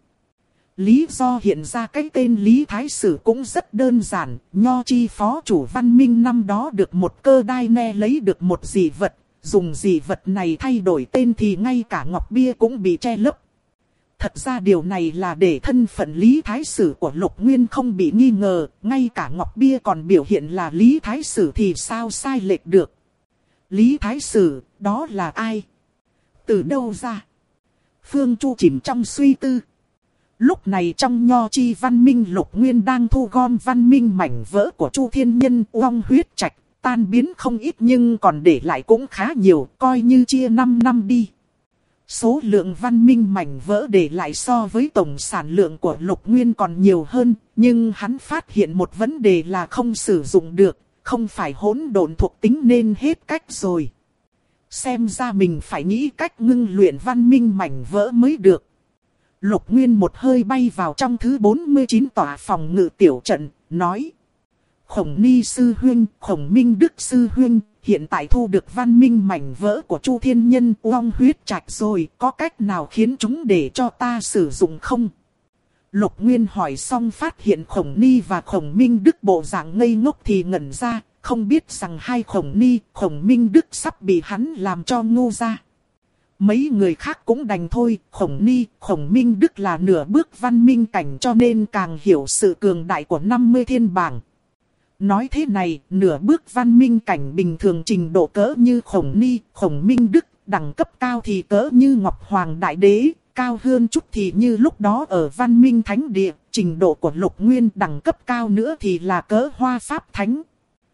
Lý do hiện ra cái tên Lý Thái Sử cũng rất đơn giản. Nho Chi phó chủ Văn Minh năm đó được một cơ đai ne lấy được một dị vật. Dùng dị vật này thay đổi tên thì ngay cả ngọc bia cũng bị che lấp. Thật ra điều này là để thân phận Lý Thái Sử của Lục Nguyên không bị nghi ngờ. Ngay cả ngọc bia còn biểu hiện là Lý Thái Sử thì sao sai lệch được. Lý Thái Sử, đó là ai? Từ đâu ra? Phương Chu chìm trong suy tư. Lúc này trong Nho Chi Văn Minh Lục Nguyên đang thu gom văn minh mảnh vỡ của Chu Thiên Nhân Oong Huyết Trạch. Tan biến không ít nhưng còn để lại cũng khá nhiều, coi như chia 5 năm đi. Số lượng văn minh mảnh vỡ để lại so với tổng sản lượng của Lục Nguyên còn nhiều hơn, nhưng hắn phát hiện một vấn đề là không sử dụng được, không phải hỗn độn thuộc tính nên hết cách rồi. Xem ra mình phải nghĩ cách ngưng luyện văn minh mảnh vỡ mới được. Lục Nguyên một hơi bay vào trong thứ 49 tòa phòng ngự tiểu trận, nói. Khổng Ni sư huynh, Khổng Minh Đức sư huynh, hiện tại thu được văn minh mảnh vỡ của Chu Thiên Nhân Oong Huyết Trạch rồi, có cách nào khiến chúng để cho ta sử dụng không? Lục Nguyên hỏi xong phát hiện Khổng Ni và Khổng Minh Đức bộ dạng ngây ngốc thì ngẩn ra, không biết rằng hai Khổng Ni, Khổng Minh Đức sắp bị hắn làm cho ngu ra. Mấy người khác cũng đành thôi, Khổng Ni, Khổng Minh Đức là nửa bước văn minh cảnh cho nên càng hiểu sự cường đại của 50 thiên bảng. Nói thế này, nửa bước văn minh cảnh bình thường trình độ cỡ như Khổng Ni, Khổng Minh Đức, đẳng cấp cao thì cỡ như Ngọc Hoàng Đại Đế, cao hơn chút thì như lúc đó ở văn minh thánh địa, trình độ của Lục Nguyên đẳng cấp cao nữa thì là cỡ Hoa Pháp Thánh.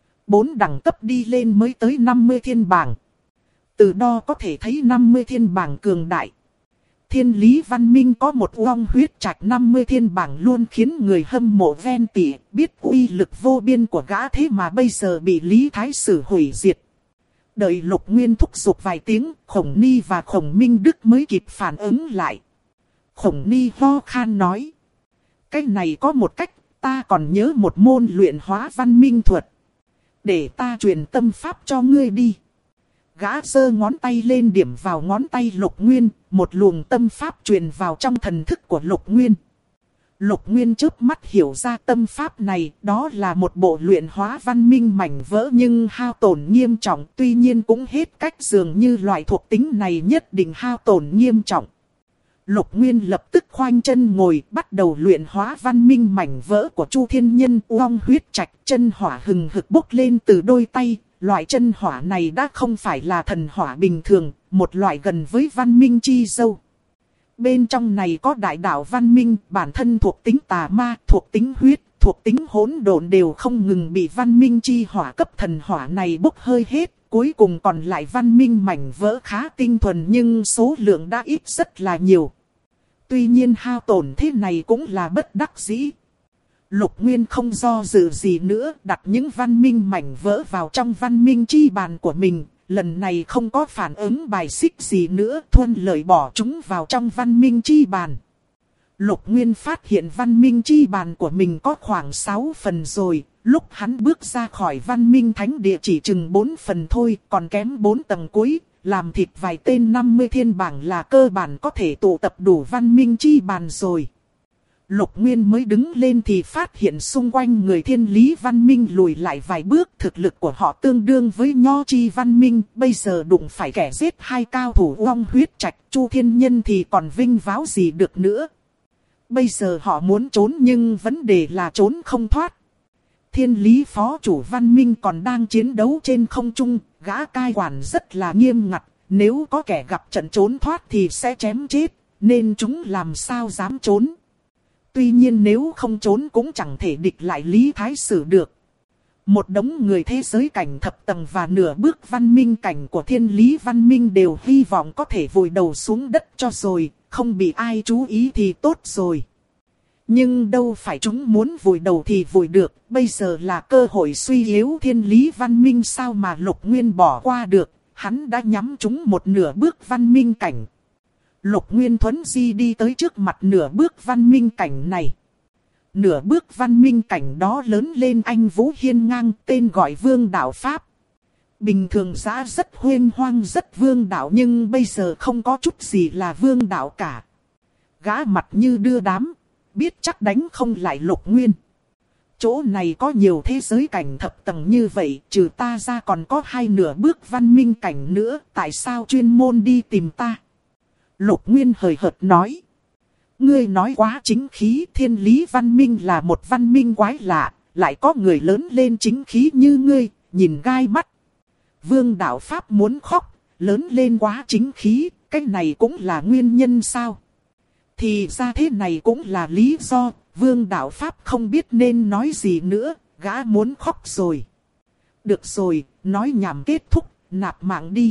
4 đẳng cấp đi lên mới tới 50 thiên bảng. Từ đó có thể thấy 50 thiên bảng cường đại. Thiên Lý Văn Minh có một Oong Huyết Trạch 50 thiên bảng luôn khiến người hâm mộ ven tỉ, biết uy lực vô biên của gã thế mà bây giờ bị Lý Thái Sử hủy diệt. Đợi Lục Nguyên thúc giục vài tiếng, Khổng Ni và Khổng Minh Đức mới kịp phản ứng lại. Khổng Ni ho khan nói. Cái này có một cách, ta còn nhớ một môn luyện hóa văn minh thuật. Để ta truyền tâm pháp cho ngươi đi. Gã giơ ngón tay lên điểm vào ngón tay Lục Nguyên, một luồng tâm pháp truyền vào trong thần thức của Lục Nguyên. Lục Nguyên chớp mắt hiểu ra tâm pháp này, đó là một bộ luyện hóa văn minh mảnh vỡ nhưng hao tổn nghiêm trọng, tuy nhiên cũng hết cách dường như loại thuộc tính này nhất định hao tổn nghiêm trọng. Lục Nguyên lập tức khoanh chân ngồi, bắt đầu luyện hóa văn minh mảnh vỡ của Chu Thiên Nhân Oong Huyết Trạch, chân hỏa hừng hực bốc lên từ đôi tay. Loại chân hỏa này đã không phải là thần hỏa bình thường, một loại gần với văn minh chi dâu. Bên trong này có đại đạo văn minh, bản thân thuộc tính tà ma, thuộc tính huyết, thuộc tính hỗn độn đều không ngừng bị văn minh chi hỏa cấp thần hỏa này bốc hơi hết. Cuối cùng còn lại văn minh mảnh vỡ khá tinh thuần nhưng số lượng đã ít rất là nhiều. Tuy nhiên hao tổn thế này cũng là bất đắc dĩ. Lục Nguyên không do dự gì nữa, đặt những văn minh mảnh vỡ vào trong văn minh chi bàn của mình. Lần này không có phản ứng bài xích gì nữa, thuận lợi bỏ chúng vào trong văn minh chi bàn. Lục Nguyên phát hiện văn minh chi bàn của mình có khoảng 6 phần rồi. Lúc hắn bước ra khỏi văn minh thánh địa chỉ chừng 4 phần thôi, còn kém 4 tầng cuối, làm thịt vài tên 50 thiên bảng là cơ bản có thể tụ tập đủ văn minh chi bàn rồi. Lục Nguyên mới đứng lên thì phát hiện xung quanh người thiên lý văn minh lùi lại vài bước. Thực lực của họ tương đương với nho chi văn minh. Bây giờ đụng phải kẻ giết hai cao thủ Uông Huyết Trạch, Chu Thiên Nhân thì còn vinh váo gì được nữa. Bây giờ họ muốn trốn nhưng vấn đề là trốn không thoát. Thiên lý phó chủ văn minh còn đang chiến đấu trên không trung, gã cai quản rất là nghiêm ngặt. Nếu có kẻ gặp trận trốn thoát thì sẽ chém chết, nên chúng làm sao dám trốn. Tuy nhiên nếu không trốn cũng chẳng thể địch lại Lý Thái Sử được. Một đống người thế giới cảnh thập tầng và nửa bước văn minh cảnh của thiên lý văn minh đều hy vọng có thể vùi đầu xuống đất cho rồi, không bị ai chú ý thì tốt rồi. Nhưng đâu phải chúng muốn vùi đầu thì vùi được, bây giờ là cơ hội suy yếu thiên lý văn minh sao mà Lục Nguyên bỏ qua được, hắn đã nhắm chúng một nửa bước văn minh cảnh. Lục Nguyên thuấn di đi tới trước mặt nửa bước văn minh cảnh này. Nửa bước văn minh cảnh đó lớn lên anh Vũ hiên ngang, tên gọi Vương Đạo Pháp. Bình thường giá rất huênh hoang rất vương đạo nhưng bây giờ không có chút gì là vương đạo cả. Gã mặt như đưa đám, biết chắc đánh không lại Lục Nguyên. Chỗ này có nhiều thế giới cảnh thập tầng như vậy, trừ ta ra còn có hai nửa bước văn minh cảnh nữa, tại sao chuyên môn đi tìm ta? Lục Nguyên hời hợt nói. Ngươi nói quá chính khí, thiên lý văn minh là một văn minh quái lạ, lại có người lớn lên chính khí như ngươi, nhìn gai mắt. Vương Đạo Pháp muốn khóc, lớn lên quá chính khí, cái này cũng là nguyên nhân sao? Thì ra thế này cũng là lý do, Vương Đạo Pháp không biết nên nói gì nữa, gã muốn khóc rồi. Được rồi, nói nhảm kết thúc, nạp mạng đi.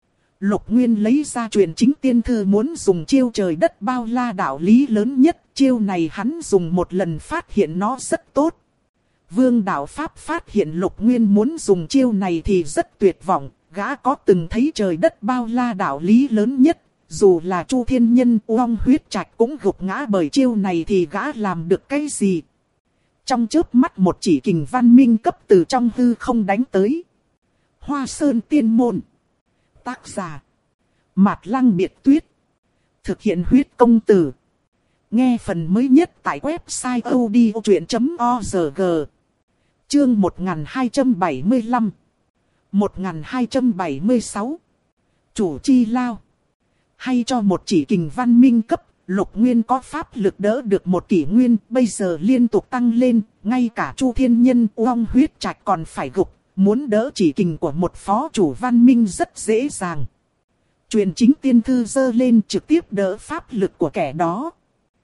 Lục Nguyên lấy ra truyền chính tiên thư muốn dùng chiêu trời đất bao la đạo lý lớn nhất. Chiêu này hắn dùng một lần phát hiện nó rất tốt. Vương Đạo Pháp phát hiện Lục Nguyên muốn dùng chiêu này thì rất tuyệt vọng. Gã có từng thấy trời đất bao la đạo lý lớn nhất. Dù là Chu Thiên Nhân Uông Huyết Trạch cũng gục ngã bởi chiêu này thì gã làm được cái gì. Trong chớp mắt một chỉ kình văn minh cấp từ trong hư không đánh tới. Hoa Sơn Tiên Môn. Tác giả Mạt Lăng Biệt Tuyết. Thực hiện huyết công từ. Nghe phần mới nhất tại website odchuyện.org. Chương 1275 1276 Chủ chi lao. Hay cho một chỉ kình văn minh cấp, Lục Nguyên có pháp lực đỡ được một kỷ nguyên, bây giờ liên tục tăng lên, ngay cả Chu Thiên Nhân Uông Huyết Trạch còn phải gục. Muốn đỡ chỉ kình của một phó chủ văn minh rất dễ dàng. Truyền chính tiên thư dơ lên trực tiếp đỡ pháp lực của kẻ đó.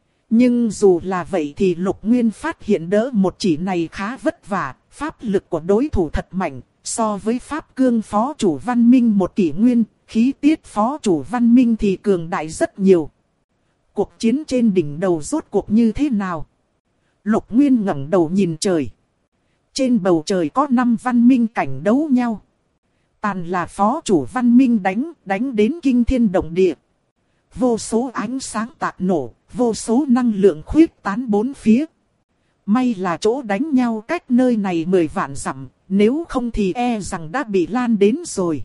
Nhưng dù là vậy thì Lục Nguyên phát hiện đỡ một chỉ này khá vất vả. Pháp lực của đối thủ thật mạnh. So với pháp cương phó chủ văn minh một kỷ nguyên, khí tiết phó chủ văn minh thì cường đại rất nhiều. Cuộc chiến trên đỉnh đầu rốt cuộc như thế nào? Lục Nguyên ngẩng đầu nhìn trời. Trên bầu trời có 5 văn minh cảnh đấu nhau. Tàn là phó chủ văn minh đánh đến kinh thiên động địa. Vô số ánh sáng tạc nổ, vô số năng lượng khuyết tán bốn phía. May là chỗ đánh nhau cách nơi này 10 vạn dặm, nếu không thì e rằng đã bị lan đến rồi.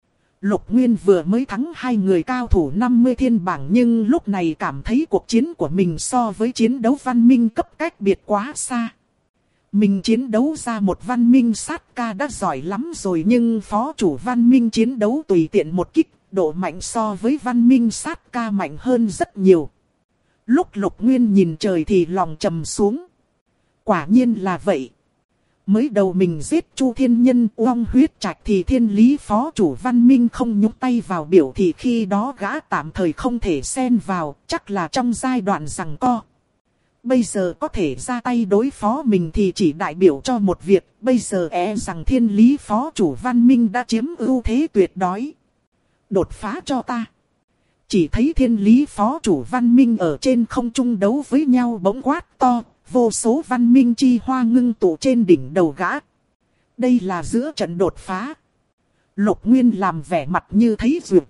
Lục Nguyên vừa mới thắng hai người cao thủ 50 thiên bảng nhưng lúc này cảm thấy cuộc chiến của mình so với chiến đấu văn minh cấp cách biệt quá xa. Mình chiến đấu ra một văn minh sát ca đã giỏi lắm rồi nhưng phó chủ văn minh chiến đấu tùy tiện một kích, độ mạnh so với văn minh sát ca mạnh hơn rất nhiều. Lúc Lục Nguyên nhìn trời thì lòng trầm xuống. Quả nhiên là vậy. Mới đầu mình giết Chu Thiên Nhân Uông Huyết Trạch thì thiên lý phó chủ văn minh không nhúc tay vào biểu thì khi đó gã tạm thời không thể xen vào, chắc là trong giai đoạn giằng co. Bây giờ có thể ra tay đối phó mình thì chỉ đại biểu cho một việc, bây giờ rằng thiên lý phó chủ văn minh đã chiếm ưu thế tuyệt đối. Đột phá cho ta. Chỉ thấy thiên lý phó chủ văn minh ở trên không trung đấu với nhau bỗng quát to, vô số văn minh chi hoa ngưng tụ trên đỉnh đầu gã. Đây là giữa trận đột phá. Lục Nguyên làm vẻ mặt như thấy duyệt.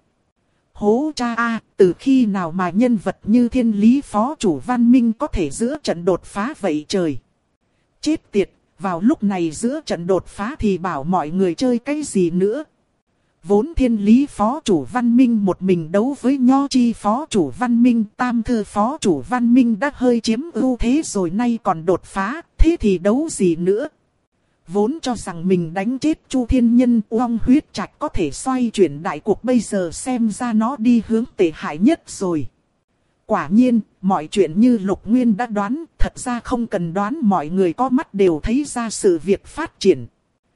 Hố cha a, từ khi nào mà nhân vật như thiên lý phó chủ văn minh có thể giữa trận đột phá vậy trời. Chết tiệt, vào lúc này giữa trận đột phá thì bảo mọi người chơi cái gì nữa. Vốn thiên lý phó chủ văn minh một mình đấu với nho chi phó chủ văn minh, tam thư phó chủ văn minh đã hơi chiếm ưu thế rồi, nay còn đột phá, thế thì đấu gì nữa. Vốn cho rằng mình đánh chết Chu Thiên Nhân, Uông Huyết Trạch có thể xoay chuyển đại cuộc, bây giờ xem ra nó đi hướng tệ hại nhất rồi. Quả nhiên, mọi chuyện như Lục Nguyên đã đoán, thật ra không cần đoán, mọi người có mắt đều thấy ra sự việc phát triển.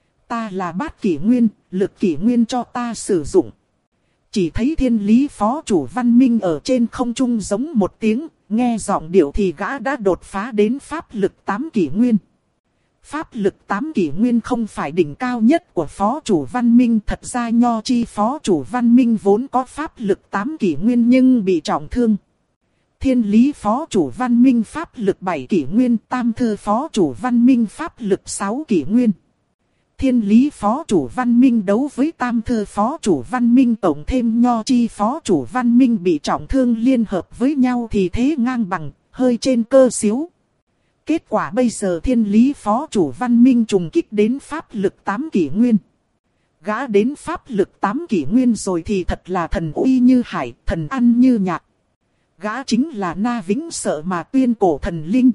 Ta là Bát Kỷ Nguyên, lực Kỷ Nguyên cho ta sử dụng. Chỉ thấy thiên lý phó chủ văn minh ở trên không trung giống một tiếng, nghe giọng điệu thì gã đã đột phá đến pháp lực 8 Kỷ Nguyên. Pháp lực 8 Kỷ Nguyên không phải đỉnh cao nhất của phó chủ văn minh, thật ra nho chi phó chủ văn minh vốn có pháp lực 8 Kỷ Nguyên nhưng bị trọng thương. Thiên lý phó chủ văn minh pháp lực 7 Kỷ Nguyên, tam thư phó chủ văn minh pháp lực 6 Kỷ Nguyên. Thiên lý phó chủ văn minh đấu với tam thư phó chủ văn minh, tổng thêm nho chi phó chủ văn minh bị trọng thương liên hợp với nhau thì thế ngang bằng, hơi trên cơ xíu. Kết quả bây giờ thiên lý phó chủ văn minh trùng kích đến pháp lực 8 Kỷ Nguyên. Gã đến pháp lực 8 Kỷ Nguyên rồi thì thật là thần uy như hải, thần ăn như nhạc. Gã chính là Na Vĩnh Sợ mà tuyên cổ thần linh.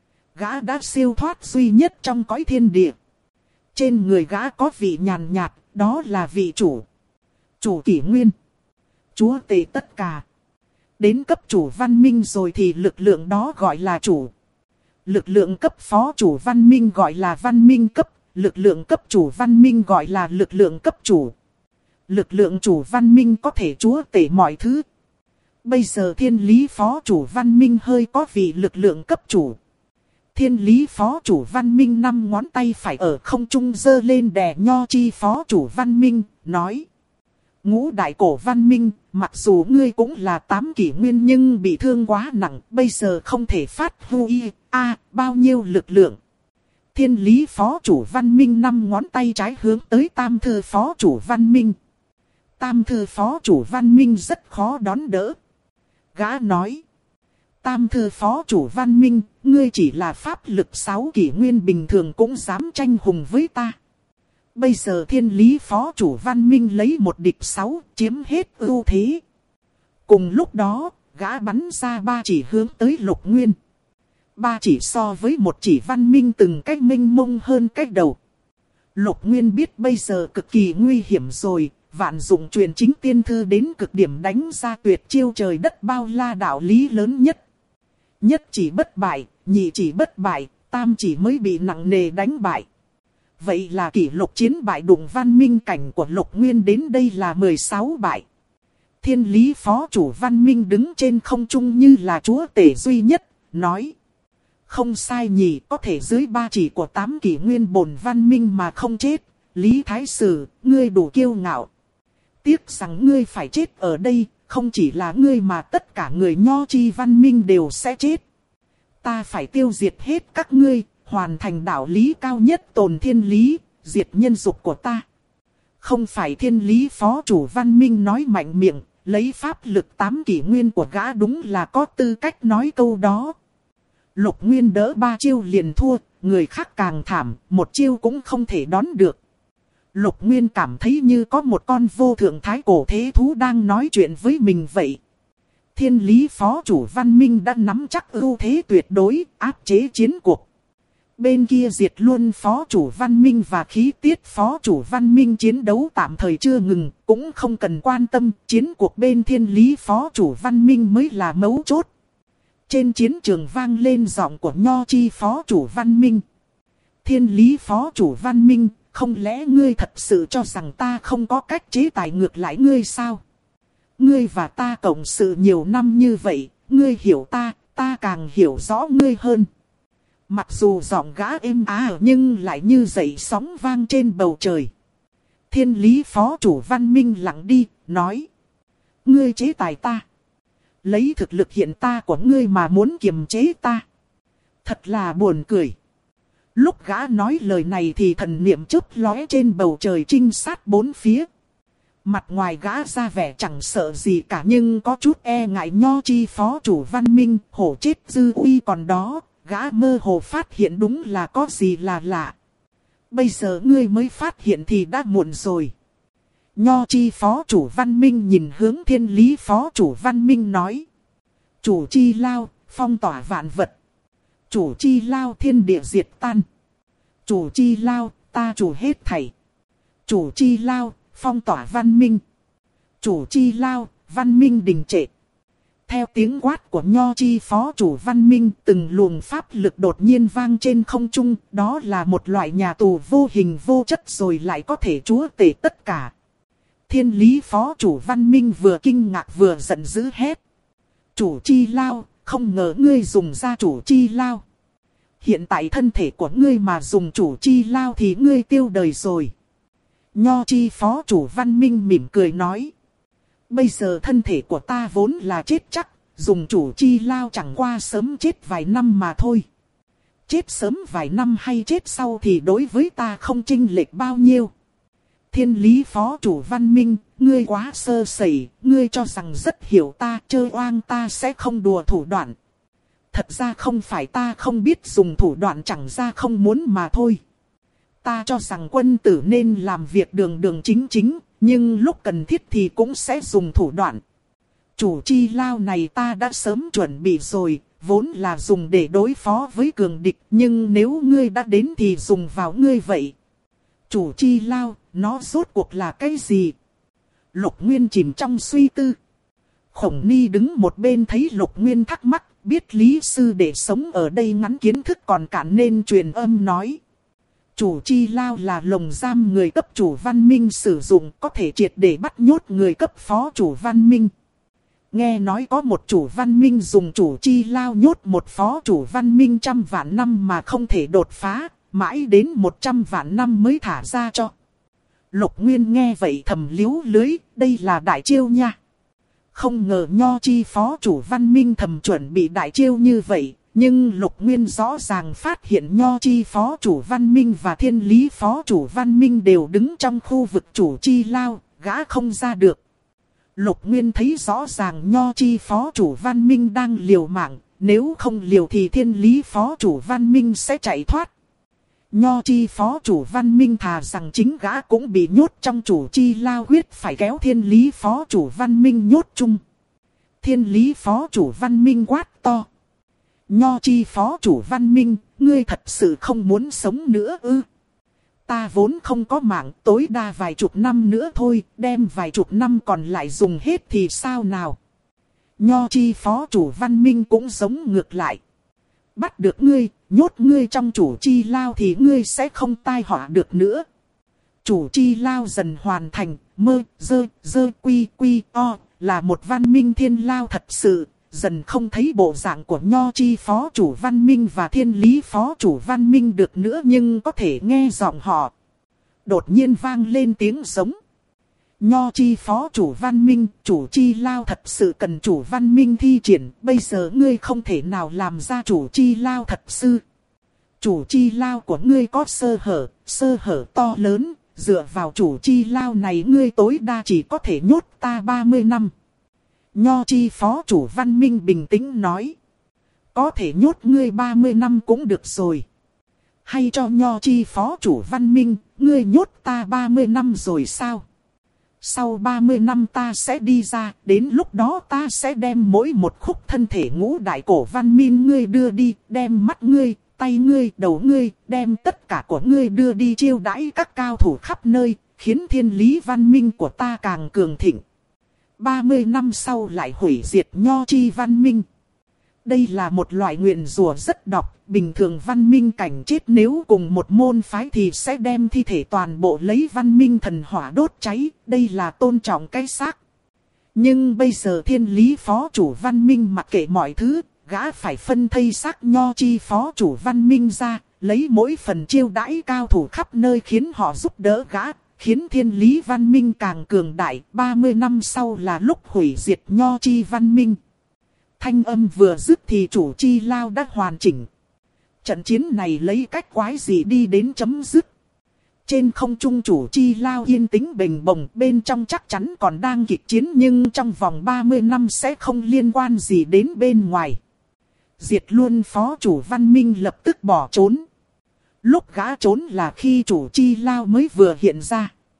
Gã đã siêu thoát duy nhất trong cõi thiên địa. Trên người gã có vị nhàn nhạt, đó là vị chủ. Chủ Kỷ Nguyên. Chúa tể tất cả. Đến cấp chủ văn minh rồi thì lực lượng đó gọi là chủ. Lực lượng cấp phó chủ văn minh gọi là văn minh cấp. Lực lượng cấp chủ văn minh gọi là lực lượng cấp chủ. Lực lượng chủ văn minh có thể chúa tể mọi thứ. Bây giờ thiên lý phó chủ văn minh hơi có vị lực lượng cấp chủ. Thiên lý phó chủ văn minh 5 ngón tay phải ở không trung giơ lên đè nho chi phó chủ văn minh, nói. Ngũ đại cổ văn minh, mặc dù ngươi cũng là 8 Kỷ Nguyên nhưng bị thương quá nặng, bây giờ không thể phát huy bao nhiêu lực lượng. Thiên lý phó chủ văn minh 5 ngón tay trái hướng tới tam thư phó chủ văn minh. Tam thư phó chủ văn minh rất khó đón đỡ. Gã nói. Tam thư phó chủ văn minh, ngươi chỉ là pháp lực 6 Kỷ Nguyên bình thường cũng dám tranh hùng với ta. Bây giờ thiên lý phó chủ văn minh lấy 1 địch 6, chiếm hết ưu thế. Cùng lúc đó, gã bắn ra 3 chỉ hướng tới Lục Nguyên. 3 chỉ so với 1 chỉ văn minh từng cách mênh mông hơn cách đầu. Lục Nguyên biết bây giờ cực kỳ nguy hiểm rồi, vạn dụng truyền chính tiên thư đến cực điểm đánh ra tuyệt chiêu trời đất bao la đạo lý lớn nhất. Nhất chỉ bất bại, nhị chỉ bất bại, tam chỉ mới bị nặng nề đánh bại. Vậy là kỷ lục chiến bại đụng văn minh cảnh của Lục Nguyên đến đây là 16 bại. Thiên lý phó chủ văn minh đứng trên không trung như là chúa tể duy nhất, nói. Không sai nhỉ, có thể dưới 3 chỉ của 8 Kỷ Nguyên bổn văn minh mà không chết. Lý Thái Sử, ngươi đủ kiêu ngạo. Tiếc rằng ngươi phải chết ở đây, không chỉ là ngươi mà tất cả người nho chi văn minh đều sẽ chết. Ta phải tiêu diệt hết các ngươi, hoàn thành đạo lý cao nhất tồn thiên lý, diệt nhân dục của ta. Không phải thiên lý phó chủ văn minh nói mạnh miệng, lấy pháp lực 8 Kỷ Nguyên của gã đúng là có tư cách nói câu đó. Lục Nguyên đỡ 3 chiêu liền thua, người khác càng thảm, 1 chiêu cũng không thể đón được. Lục Nguyên cảm thấy như có một con vô thượng thái cổ thế thú đang nói chuyện với mình vậy. Thiên lý phó chủ văn minh đã nắm chắc ưu thế tuyệt đối, áp chế chiến cuộc. Bên kia diệt luôn phó chủ văn minh và khí tiết phó chủ văn minh chiến đấu tạm thời chưa ngừng, cũng không cần quan tâm, chiến cuộc bên thiên lý phó chủ văn minh mới là mấu chốt. Trên chiến trường vang lên giọng của nho chi phó chủ văn minh. Thiên lý phó chủ văn minh, không lẽ ngươi thật sự cho rằng ta không có cách chế tài ngược lại ngươi sao? Ngươi và ta cộng sự nhiều năm như vậy, ngươi hiểu ta, ta càng hiểu rõ ngươi hơn. Mặc dù giọng gã êm nhưng lại như dậy sóng vang trên bầu trời. Thiên lý phó chủ văn minh lặng đi, nói. Ngươi chế tài ta. Lấy thực lực hiện ta của ngươi mà muốn kiềm chế ta. Thật là buồn cười. Lúc gã nói lời này thì thần niệm chớp lóe trên bầu trời trinh sát 4 phía. Mặt ngoài gã ra vẻ chẳng sợ gì cả nhưng có chút e ngại nho chi phó chủ văn minh, hổ chết dư uy còn đó, gã mơ hồ phát hiện đúng là có gì là lạ. Bây giờ ngươi mới phát hiện thì đã muộn rồi. Nho chi phó chủ Văn Minh nhìn hướng Thiên Lý phó chủ Văn Minh nói. Chủ chi lao, phong tỏa vạn vật. Chủ chi lao, thiên địa diệt tan. Chủ chi lao, ta chủ hết thảy. Chủ chi lao, phong tỏa văn minh. Chủ chi lao, văn minh đình trệ. Theo tiếng quát của Nho chi phó chủ Văn Minh, từng luồng pháp lực đột nhiên vang trên không trung. Đó là một loại nhà tù vô hình vô chất rồi lại có thể chúa tể tất cả. Thiên Lý phó chủ Văn Minh vừa kinh ngạc vừa giận dữ hét. Chủ chi lao, không ngờ ngươi dùng ra chủ chi lao. Hiện tại thân thể của ngươi mà dùng chủ chi lao thì ngươi tiêu đời rồi. Nho chi phó chủ Văn Minh mỉm cười nói. Bây giờ thân thể của ta vốn là chết chắc, dùng chủ chi lao chẳng qua sớm chết vài năm mà thôi. Chết sớm vài năm hay chết sau thì đối với ta không chênh lệch bao nhiêu. Thiên Lý phó chủ Văn Minh, ngươi quá sơ sẩy, ngươi cho rằng rất hiểu ta, chơi oang ta sẽ không đùa thủ đoạn. Thật ra không phải ta không biết dùng thủ đoạn, chẳng ra không muốn mà thôi. Ta cho rằng quân tử nên làm việc đường đường chính chính, nhưng lúc cần thiết thì cũng sẽ dùng thủ đoạn. Chủ chi lao này ta đã sớm chuẩn bị rồi, vốn là dùng để đối phó với cường địch, nhưng nếu ngươi đã đến thì dùng vào ngươi vậy. Chủ chi lao, nó rốt cuộc là cái gì? Lục Nguyên chìm trong suy tư. Khổng Ni đứng một bên thấy Lục Nguyên thắc mắc, biết Lý sư để sống ở đây ngắn kiến thức còn cạn nên truyền âm nói. Chủ chi lao là lồng giam người cấp chủ Văn Minh sử dụng, có thể triệt để bắt nhốt người cấp phó chủ Văn Minh. Nghe nói có một chủ Văn Minh dùng chủ chi lao nhốt một phó chủ Văn Minh 100 vạn năm mà không thể đột phá, mãi đến 100 vạn năm mới thả ra cho. Lục Nguyên nghe vậy thầm liếu lưới, đây là đại chiêu nha. Không ngờ Nho chi phó chủ Văn Minh thầm chuẩn bị đại chiêu như vậy, nhưng Lục Nguyên rõ ràng phát hiện Nho chi phó chủ Văn Minh và Thiên Lý phó chủ Văn Minh đều đứng trong khu vực chủ chi lao, gã không ra được. Lục Nguyên thấy rõ ràng Nho chi phó chủ Văn Minh đang liều mạng, nếu không liều thì Thiên Lý phó chủ Văn Minh sẽ chạy thoát. Nho chi phó chủ Văn Minh thà rằng chính gã cũng bị nhốt trong chủ chi lao, quyết phải kéo Thiên Lý phó chủ Văn Minh nhốt chung. Thiên Lý phó chủ Văn Minh quát to. Nho chi phó chủ Văn Minh, ngươi thật sự không muốn sống nữa ư? Ta vốn không có mạng, tối đa vài chục năm nữa thôi, đem vài chục năm còn lại dùng hết thì sao nào? Nho chi phó chủ Văn Minh cũng giống ngược lại. Bắt được ngươi, nhốt ngươi trong chủ chi lao thì ngươi sẽ không tai họa được nữa. Chủ chi lao dần hoàn thành, quy là một văn minh thiên lao thật sự, dần không thấy bộ dạng của Nho chi phó chủ Văn Minh và Thiên Lý phó chủ Văn Minh được nữa, nhưng có thể nghe giọng họ. Đột nhiên vang lên tiếng giống. Nho chi phó chủ Văn Minh, chủ chi lao thật sự cần chủ Văn Minh thi triển, bây giờ ngươi không thể nào làm ra chủ chi lao thật sự. Chủ chi lao của ngươi có sơ hở to lớn, dựa vào chủ chi lao này ngươi tối đa chỉ có thể nhốt ta 30 năm. Nho chi phó chủ Văn Minh bình tĩnh nói. Có thể nhốt ngươi 30 năm cũng được rồi. Hay cho Nho chi phó chủ Văn Minh, ngươi nhốt ta 30 năm rồi sao? Sau 30 năm ta sẽ đi ra, đến lúc đó ta sẽ đem mỗi một khúc thân thể ngũ đại cổ Văn Minh ngươi đưa đi, đem mắt ngươi, tay ngươi, đầu ngươi, đem tất cả của ngươi đưa đi chiêu đãi các cao thủ khắp nơi, khiến Thiên Lý Văn Minh của ta càng cường thịnh. 30 năm sau lại hủy diệt Nho chi Văn Minh. Đây là một loại nguyền rủa rất độc, bình thường Văn Minh cảnh chết nếu cùng một môn phái thì sẽ đem thi thể toàn bộ lấy Văn Minh thần hỏa đốt cháy, đây là tôn trọng cái xác. Nhưng bây giờ Thiên Lý phó chủ Văn Minh mặc kệ mọi thứ, gã phải phân thây xác Nho chi phó chủ Văn Minh ra, lấy mỗi phần chiêu đãi cao thủ khắp nơi khiến họ giúp đỡ gã, khiến Thiên Lý Văn Minh càng cường đại. 30 năm sau là lúc hủy diệt Nho chi Văn Minh. Thanh âm vừa dứt thì chủ chi lao đã hoàn chỉnh. Trận chiến này lấy cách quái gì đi đến chấm dứt. Trên không trung chủ chi lao yên tĩnh bình bồng, bên trong chắc chắn còn đang kịch chiến, nhưng trong vòng 30 năm sẽ không liên quan gì đến bên ngoài. Diệt luôn phó chủ Văn Minh lập tức bỏ trốn. Lúc gã trốn là khi chủ chi lao mới vừa hiện ra.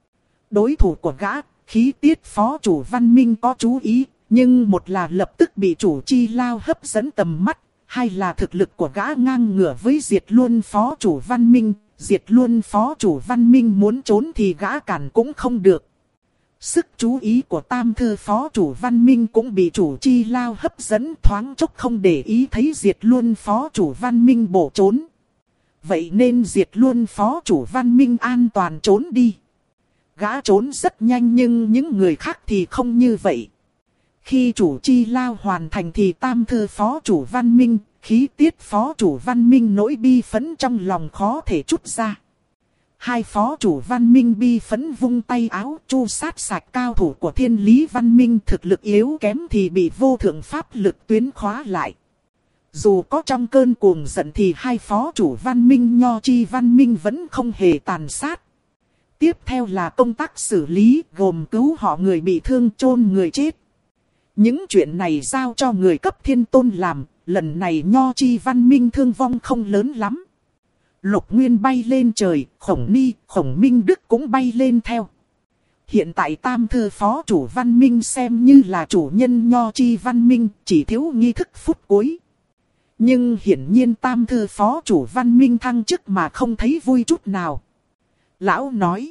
Đối thủ của gã, khí tiết phó chủ văn minh có chú ý, nhưng một là lập tức bị chủ chi lao hấp dẫn tầm mắt, hai là thực lực của gã ngang ngửa với diệt luôn phó chủ văn minh, diệt luôn phó chủ văn minh muốn trốn thì gã cản cũng không được. Sức chú ý của tam thư phó chủ văn minh cũng bị chủ chi lao hấp dẫn, thoáng chốc không để ý thấy diệt luôn phó chủ văn minh bỏ trốn. Vậy nên diệt luôn phó chủ văn minh an toàn trốn đi. Gã trốn rất nhanh nhưng những người khác thì không như vậy. Khi chủ chi lao hoàn thành thì tam thư phó chủ văn minh, khí tiết phó chủ văn minh nỗi bi phẫn trong lòng khó thể trút ra. Hai phó chủ văn minh bi phẫn vung tay áo chu sát sạch cao thủ của thiên lý văn minh, thực lực yếu kém thì bị vô thượng pháp lực tuyến khóa lại. Dù có trong cơn cuồng giận thì hai phó chủ văn minh nho chi văn minh vẫn không hề tàn sát. Tiếp theo là công tác xử lý gồm cứu họ người bị thương, chôn người chết. Những chuyện này giao cho người cấp thiên tôn làm, lần này nho chi văn minh thương vong không lớn lắm. Lục Nguyên bay lên trời, Khổng Ni, Khổng Minh Đức cũng bay lên theo. Hiện tại tam thư phó chủ văn minh xem như là chủ nhân nho chi văn minh, chỉ thiếu nghi thức phút cuối. Nhưng hiển nhiên tam thư phó chủ văn minh thăng chức mà không thấy vui chút nào. Lão nói,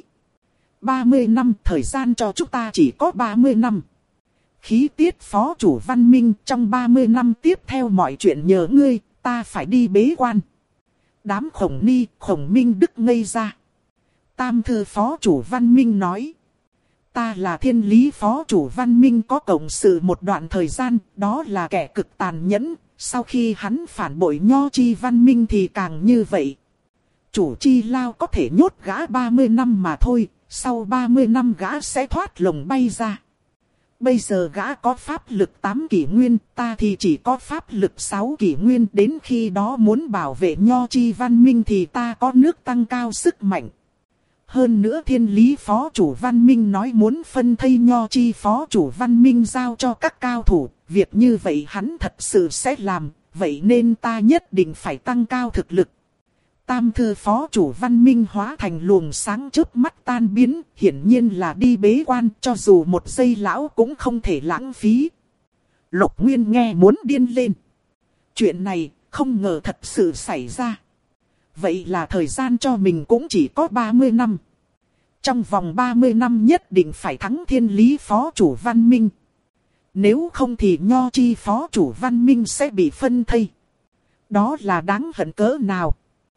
30 năm, thời gian cho chúng ta chỉ có 30 năm. Khí tiết phó chủ văn minh, trong 30 năm tiếp theo mọi chuyện nhờ ngươi, ta phải đi bế quan. Đám Khổng Ni, Khổng Minh Đức ngây ra. Tam thư phó chủ văn minh nói, ta là thiên lý phó chủ văn minh có cộng sự một đoạn thời gian, đó là kẻ cực tàn nhẫn. Sau khi hắn phản bội nho chi văn minh thì càng như vậy. Chủ chi lao có thể nhốt gã 30 năm mà thôi, sau 30 năm gã sẽ thoát lồng bay ra. Bây giờ gã có pháp lực 8 kỷ nguyên, ta thì chỉ có pháp lực 6 kỷ nguyên. Đến khi đó muốn bảo vệ nho chi văn minh thì ta có nước tăng cao sức mạnh. Hơn nữa thiên lý phó chủ văn minh nói muốn phân thây nho chi phó chủ văn minh giao cho các cao thủ. Việc như vậy hắn thật sự sẽ làm, vậy nên ta nhất định phải tăng cao thực lực. Tam thư phó chủ văn minh hóa thành luồng sáng chớp mắt tan biến, hiển nhiên là đi bế quan, cho dù một giây lão cũng không thể lãng phí. Lục Nguyên nghe muốn điên lên. Chuyện này không ngờ thật sự xảy ra. Vậy là thời gian cho mình cũng chỉ có 30 năm. Trong vòng 30 năm nhất định phải thắng thiên lý phó chủ văn minh. Nếu không thì nho chi phó chủ văn minh sẽ bị phân thây. Đó là đáng hận cỡ nào.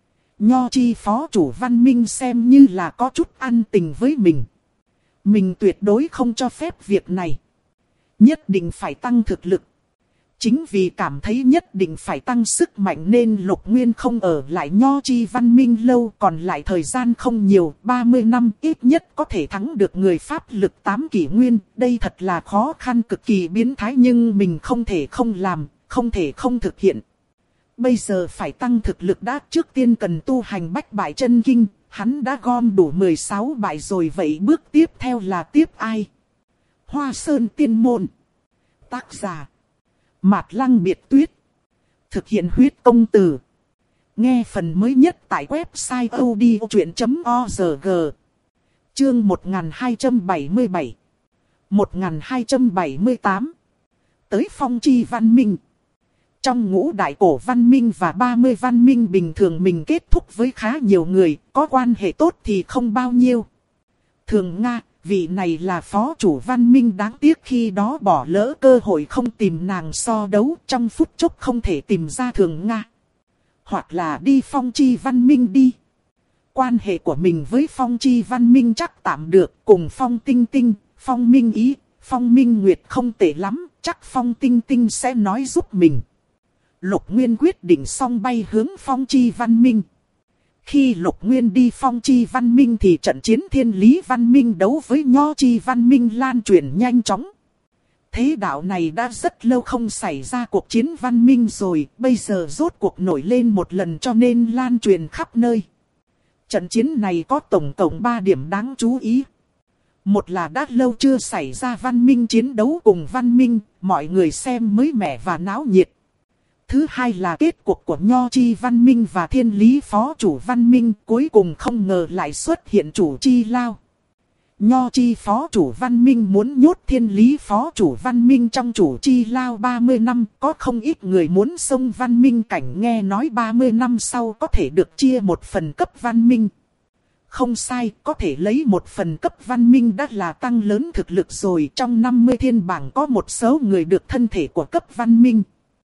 Nho chi phó chủ văn minh xem như là có chút ăn tình với mình. Mình tuyệt đối không cho phép việc này. Nhất định phải tăng thực lực. Chính vì cảm thấy nhất định phải tăng sức mạnh nên Lục Nguyên không ở lại nho chi văn minh lâu, còn lại thời gian không nhiều, 30 năm ít nhất có thể thắng được người pháp lực 8 kỷ nguyên. Đây thật là khó khăn cực kỳ biến thái nhưng mình không thể không làm, không thể không thực hiện. Bây giờ phải tăng thực lực đã, trước tiên cần tu hành bách bại chân kinh, hắn đã gom đủ 16 bại rồi, vậy bước tiếp theo là tiếp ai? Hoa Sơn Tiên Môn. Tác giả Mạt Lăng Biệt Tuyết. Thực hiện huyết công từ. Nghe phần mới nhất tại website odchuyện.org. Chương 1277 1278. Tới phong chi văn minh. Trong ngũ đại cổ văn minh và 30 văn minh bình thường mình kết thúc với khá nhiều người, có quan hệ tốt thì không bao nhiêu. Thường Nga, vị này là phó chủ văn minh đáng tiếc khi đó bỏ lỡ cơ hội không tìm nàng so đấu, trong phút chốc không thể tìm ra Thường Nga. Hoặc là đi phong chi văn minh đi. Quan hệ của mình với phong chi văn minh chắc tạm được, cùng phong tinh tinh, phong minh ý, phong minh nguyệt không tệ lắm, chắc phong tinh tinh sẽ nói giúp mình. Lục Nguyên quyết định xong bay hướng phong chi văn minh. Khi Lục Nguyên đi phong chi văn minh thì trận chiến thiên lý văn minh đấu với nho chi văn minh lan truyền nhanh chóng. Thế đạo này đã rất lâu không xảy ra cuộc chiến văn minh rồi, bây giờ rốt cuộc nổi lên một lần cho nên lan truyền khắp nơi. Trận chiến này có tổng cộng 3 điểm đáng chú ý. Một là đã lâu chưa xảy ra văn minh chiến đấu cùng văn minh, mọi người xem mới mẻ và náo nhiệt. Thứ hai là kết cuộc của nho chi văn minh và thiên lý phó chủ văn minh, cuối cùng không ngờ lại xuất hiện chủ chi lao. Nho chi phó chủ văn minh muốn nhốt thiên lý phó chủ văn minh trong chủ chi lao 30 năm, có không ít người muốn xông văn minh cảnh, nghe nói 30 năm sau có thể được chia một phần cấp văn minh. Không sai, có thể lấy một phần cấp văn minh đã là tăng lớn thực lực rồi. Trong 50 thiên bảng có một số người được thân thể của cấp văn minh.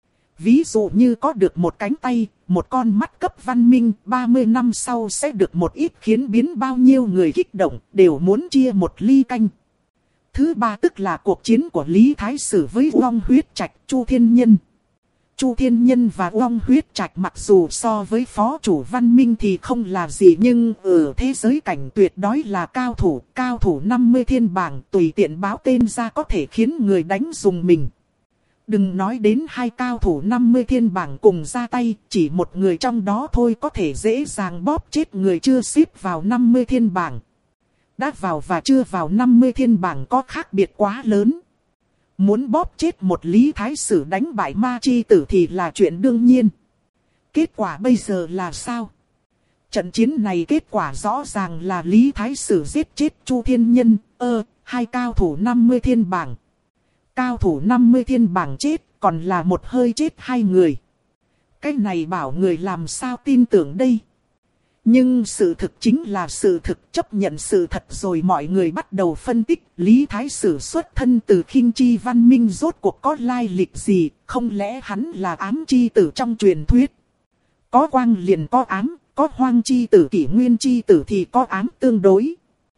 Ví dụ như có được một cánh tay, một con mắt cấp văn minh, 30 năm sau sẽ được một ít, khiến biến bao nhiêu người kích động, đều muốn chia một ly canh. Thứ ba tức là cuộc chiến của Lý Thái Sử với Uông Huyết Trạch, Chu Thiên Nhân. Chu Thiên Nhân và Uông Huyết Trạch mặc dù so với phó chủ văn minh thì không là gì, nhưng ở thế giới cảnh tuyệt đối là cao thủ 50 thiên bảng, tùy tiện báo tên ra có thể khiến người đánh dùng mình. Đừng nói đến hai cao thủ 50 thiên bảng cùng ra tay, chỉ một người trong đó thôi có thể dễ dàng bóp chết người chưa xếp vào 50 thiên bảng. Đã vào và chưa vào 50 thiên bảng có khác biệt quá lớn. Muốn bóp chết một Lý Thái Sử đánh bại ma chi tử thì là chuyện đương nhiên. Kết quả bây giờ là sao? Trận chiến này kết quả rõ ràng là Lý Thái Sử giết chết Chu Thiên Nhân, hai cao thủ 50 thiên bảng. Cao thủ 50 thiên bảng chết, còn là một hơi chết hai người. Cái này bảo người làm sao tin tưởng đây? Nhưng sự thực chính là sự thực, chấp nhận sự thật rồi mọi người bắt đầu phân tích. Lý Thái Sử xuất thân từ Khinh Chi văn minh, rốt cuộc có lai lịch gì? Không lẽ hắn là ám chi tử trong truyền thuyết? Có quang liền có ám, có hoang chi tử kỷ nguyên chi tử thì có ám tương đối.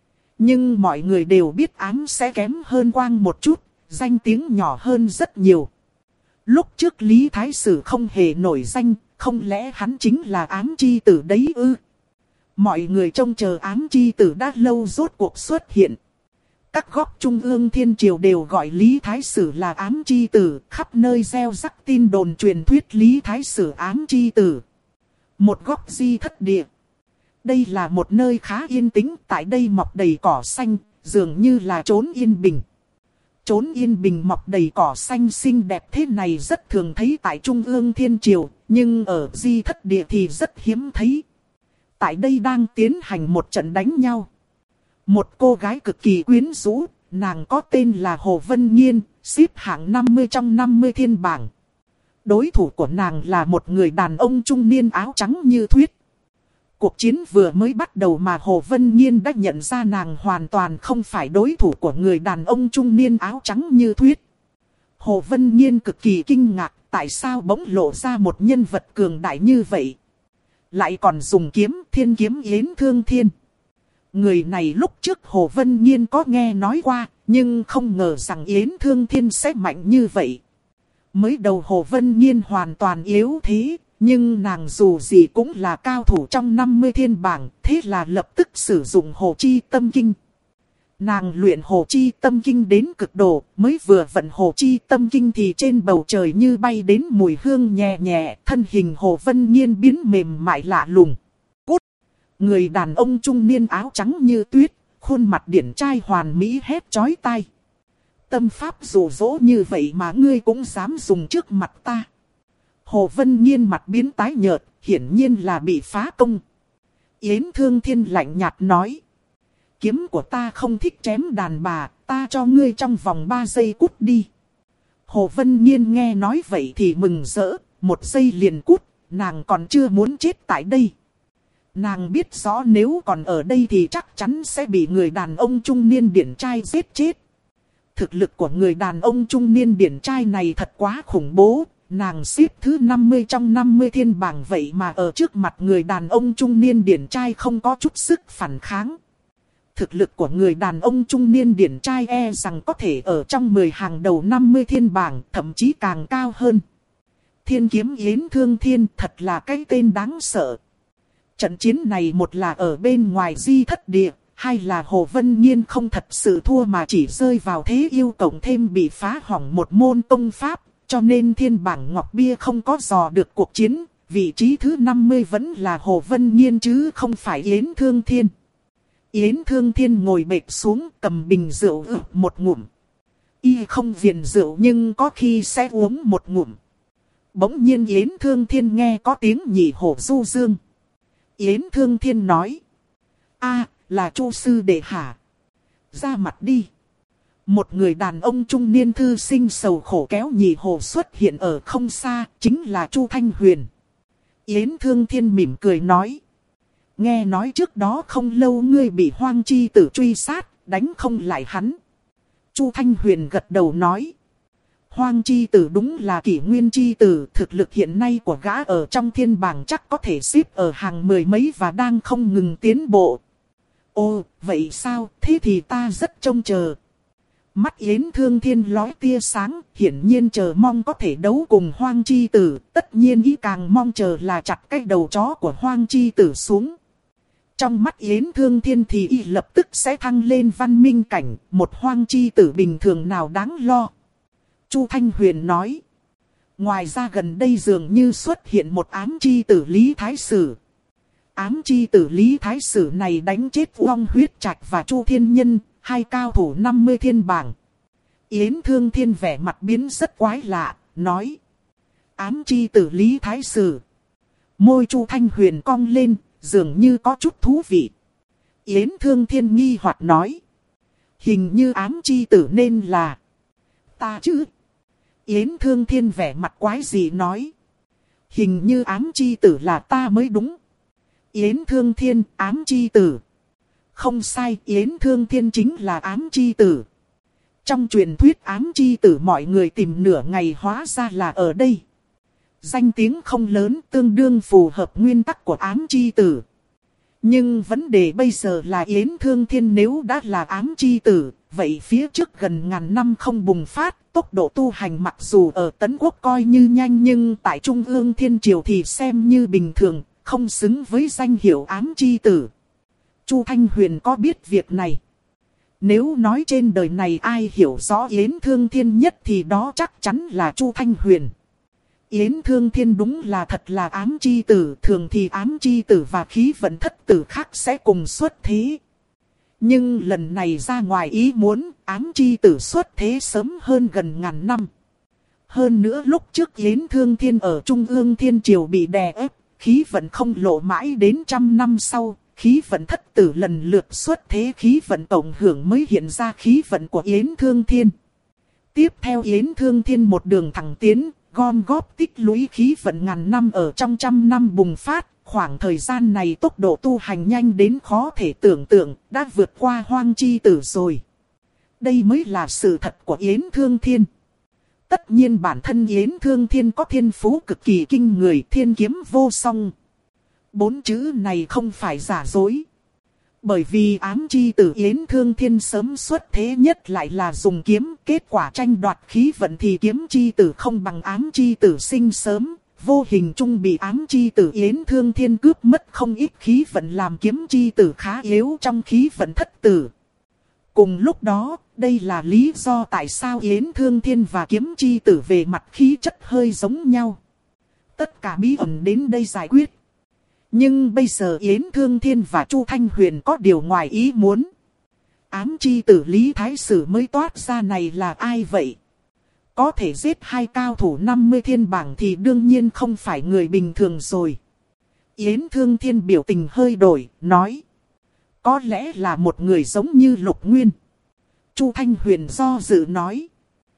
Nhưng mọi người đều biết ám sẽ kém hơn quang một chút, danh tiếng nhỏ hơn rất nhiều. Lúc trước Lý Thái Sử không hề nổi danh, không lẽ hắn chính là ám chi tử đấy ư? Mọi người trông chờ ám chi tử đã lâu rốt cuộc xuất hiện. Các góc trung ương thiên triều đều gọi Lý Thái Sử là ám chi tử, khắp nơi gieo rắc tin đồn truyền thuyết Lý Thái Sử ám chi tử. Một góc Di Thất Địa. Đây là một nơi khá yên tĩnh, tại đây mọc đầy cỏ xanh, dường như là chốn yên bình. Chốn yên bình mọc đầy cỏ xanh xinh đẹp thế này rất thường thấy tại trung ương thiên triều, nhưng ở Di Thất Địa thì rất hiếm thấy. Tại đây đang tiến hành một trận đánh nhau. Một cô gái cực kỳ quyến rũ, nàng có tên là Hồ Vân Nhiên, xếp hạng 50 trong 50 thiên bảng. Đối thủ của nàng là một người đàn ông trung niên áo trắng như tuyết. Cuộc chiến vừa mới bắt đầu mà Hồ Vân Nhiên đã nhận ra nàng hoàn toàn không phải đối thủ của người đàn ông trung niên áo trắng như tuyết. Hồ Vân Nhiên cực kỳ kinh ngạc, tại sao bỗng lộ ra một nhân vật cường đại như vậy? Lại còn dùng kiếm, Thiên kiếm Yến Thương Thiên. Người này lúc trước Hồ Vân Nhiên có nghe nói qua, nhưng không ngờ rằng Yến Thương Thiên sẽ mạnh như vậy. Mới đầu Hồ Vân Nhiên hoàn toàn yếu thế, nhưng nàng dù gì cũng là cao thủ trong 50 thiên bảng, thế là lập tức sử dụng Hồ Chi Tâm Kinh. Nàng luyện Hồ Chi Tâm Kinh đến cực độ, mới vừa vận Hồ Chi Tâm Kinh thì trên bầu trời như bay đến mùi hương nhẹ nhẹ, thân hình Hồ Vân Nhiên biến mềm mại lạ lùng. Cút! Người đàn ông trung niên áo trắng như tuyết, khuôn mặt điển trai hoàn mỹ hét chói tai. Tâm pháp rủ rỗ như vậy mà ngươi cũng dám dùng trước mặt ta. Hồ Vân Nhiên mặt biến tái nhợt, hiển nhiên là bị phá công. Yến Thương Thiên lạnh nhạt nói. Kiếm của ta không thích chém đàn bà, ta cho ngươi trong vòng 3 giây cút đi. Hồ Vân Nhiên nghe nói vậy thì mừng rỡ, 1 giây liền cút, nàng còn chưa muốn chết tại đây. Nàng biết rõ nếu còn ở đây thì chắc chắn sẽ bị người đàn ông trung niên điển trai giết chết. Thực lực của người đàn ông trung niên điển trai này thật quá khủng bố. Nàng xếp thứ 50 trong 50 thiên bảng vậy mà ở trước mặt người đàn ông trung niên điển trai không có chút sức phản kháng. Thực lực của người đàn ông trung niên điển trai e rằng có thể ở trong 10 hàng đầu 50 thiên bảng, thậm chí càng cao hơn. Thiên kiếm Yến Thương Thiên thật là cái tên đáng sợ. Trận chiến này một là ở bên ngoài Di Thất Địa, hai là Hồ Vân Nhiên không thật sự thua mà chỉ rơi vào thế yêu cộng thêm bị phá hỏng một môn công pháp. Cho nên thiên bảng Ngọc Bia không có dò được cuộc chiến, vị trí thứ 50 vẫn là Hồ Vân Nhiên chứ không phải Yến Thương Thiên. Yến Thương Thiên ngồi bệt xuống cầm bình rượu một ngụm. Y không viền rượu nhưng có khi sẽ uống một ngụm. Bỗng nhiên Yến Thương Thiên nghe có tiếng nhị hổ du dương. Yến Thương Thiên nói. A, là Chu sư đệ hả? Ra mặt đi. Một người đàn ông trung niên thư sinh sầu khổ kéo nhị hồ xuất hiện ở không xa, chính là Chu Thanh Huyền. Yến Thương Thiên mỉm cười nói. Nghe nói trước đó không lâu ngươi bị Hoang Chi Tử truy sát, đánh không lại hắn. Chu Thanh Huyền gật đầu nói. Hoang Chi Tử đúng là kỷ nguyên chi tử, thực lực hiện nay của gã ở trong thiên bảng chắc có thể xếp ở hàng mười mấy và đang không ngừng tiến bộ. Ồ, vậy sao, thế thì ta rất trông chờ. Mắt Yến Thương Thiên lóe tia sáng, hiển nhiên chờ mong có thể đấu cùng Hoang Chi Tử, tất nhiên ý càng mong chờ là chặt cái đầu chó của Hoang Chi Tử xuống. Trong mắt Yến Thương Thiên thì y lập tức sẽ thăng lên văn minh cảnh, một Hoang Chi Tử bình thường nào đáng lo. Chu Thanh Huyền nói. Ngoài ra gần đây dường như xuất hiện một ám chi tử Lý Thái Sử. Ám chi tử Lý Thái Sử này đánh chết Uông Huyết Trạch và Chu Thiên Nhân, hai cao thủ 50 thiên bảng. Yến Thương Thiên vẻ mặt biến rất quái lạ, nói. Ám chi tử Lý Thái Sử. Môi Chu Thanh Huyền cong lên, dường như có chút thú vị. Yến Thương Thiên nghi hoặc nói. Hình như ám chi tử nên là ta chứ. Yến Thương Thiên vẻ mặt quái gì nói. Hình như ám chi tử là ta mới đúng. Yến Thương Thiên, ám chi tử. Không sai, Yến Thương Thiên chính là ám chi tử. Trong truyền thuyết ám chi tử mọi người tìm nửa ngày hóa ra là ở đây. Danh tiếng không lớn, tương đương phù hợp nguyên tắc của ám chi tử. Nhưng vấn đề bây giờ là Yến Thương Thiên nếu đã là ám chi tử, vậy phía trước gần ngàn năm không bùng phát, tốc độ tu hành mặc dù ở Tấn Quốc coi như nhanh nhưng tại Trung ương Thiên Triều thì xem như bình thường, không xứng với danh hiệu ám chi tử. Chu Thanh Huyền có biết việc này. Nếu nói trên đời này ai hiểu rõ Yến Thương Thiên nhất thì đó chắc chắn là Chu Thanh Huyền. Yến Thương Thiên đúng là thật là ám chi tử, thường thì ám chi tử và khí vận thất tử khác sẽ cùng xuất thế. Nhưng lần này ra ngoài ý muốn, ám chi tử xuất thế sớm hơn gần ngàn năm. Hơn nữa lúc trước Yến Thương Thiên ở Trung ương Thiên Triều bị đè ép, khí vận không lộ mãi đến trăm năm sau, khí vận thất tử lần lượt xuất thế, khí vận tổng hưởng mới hiện ra khí vận của Yến Thương Thiên. Tiếp theo Yến Thương Thiên một đường thẳng tiến, gom góp tích lũy khí vận ngàn năm ở trong trăm năm bùng phát, khoảng thời gian này tốc độ tu hành nhanh đến khó thể tưởng tượng, đã vượt qua Hoang Chi Tử rồi. Đây mới là sự thật của Yến Thương Thiên. Tất nhiên bản thân Yến Thương Thiên có thiên phú cực kỳ kinh người, thiên kiếm vô song. 4 chữ này không phải giả dối. Bởi vì ám chi tử Yến Thương Thiên sớm xuất thế nhất lại là dùng kiếm, kết quả tranh đoạt khí vận thì kiếm chi tử không bằng ám chi tử sinh sớm, vô hình chung bị ám chi tử Yến Thương Thiên cướp mất không ít khí vận làm kiếm chi tử khá yếu trong khí vận thất tử. Cùng lúc đó, đây là lý do tại sao Yến Thương Thiên và kiếm chi tử về mặt khí chất hơi giống nhau. Tất cả bí ẩn đến đây giải quyết. Nhưng bây giờ Yến Thương Thiên và Chu Thanh Huyền có điều ngoài ý muốn. Ám chi tử Lý Thái Sử mới toát ra này là ai vậy? Có thể giết hai cao thủ 50 thiên bảng thì đương nhiên không phải người bình thường rồi. Yến Thương Thiên biểu tình hơi đổi, nói. Có lẽ là một người giống như Lục Nguyên. Chu Thanh Huyền do dự nói.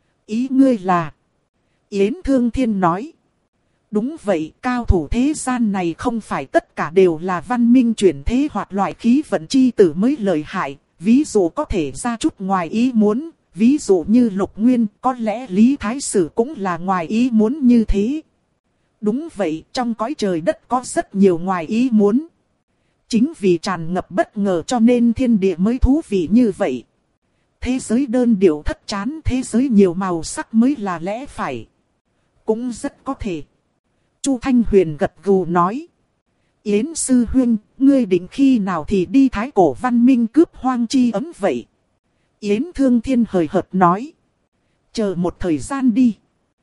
Ý ngươi là? Yến Thương Thiên nói. Đúng vậy, cao thủ thế gian này không phải tất cả đều là văn minh chuyển thế hoặc loại khí vận chi tử mới lợi hại. Ví dụ có thể ra chút ngoài ý muốn, ví dụ như Lục Nguyên, có lẽ Lý Thái Sử cũng là ngoài ý muốn như thế. Đúng vậy, trong cõi trời đất có rất nhiều ngoài ý muốn. Chính vì tràn ngập bất ngờ cho nên thiên địa mới thú vị như vậy. Thế giới đơn điệu thất chán, thế giới nhiều màu sắc mới là lẽ phải. Cũng rất có thể. Chu Thanh Huyền gật gù nói. Yến sư huynh, ngươi định khi nào thì đi Thái Cổ văn minh cướp Hoang Chi ấm vậy? Yến Thương Thiên hời hợt nói. Chờ một thời gian đi.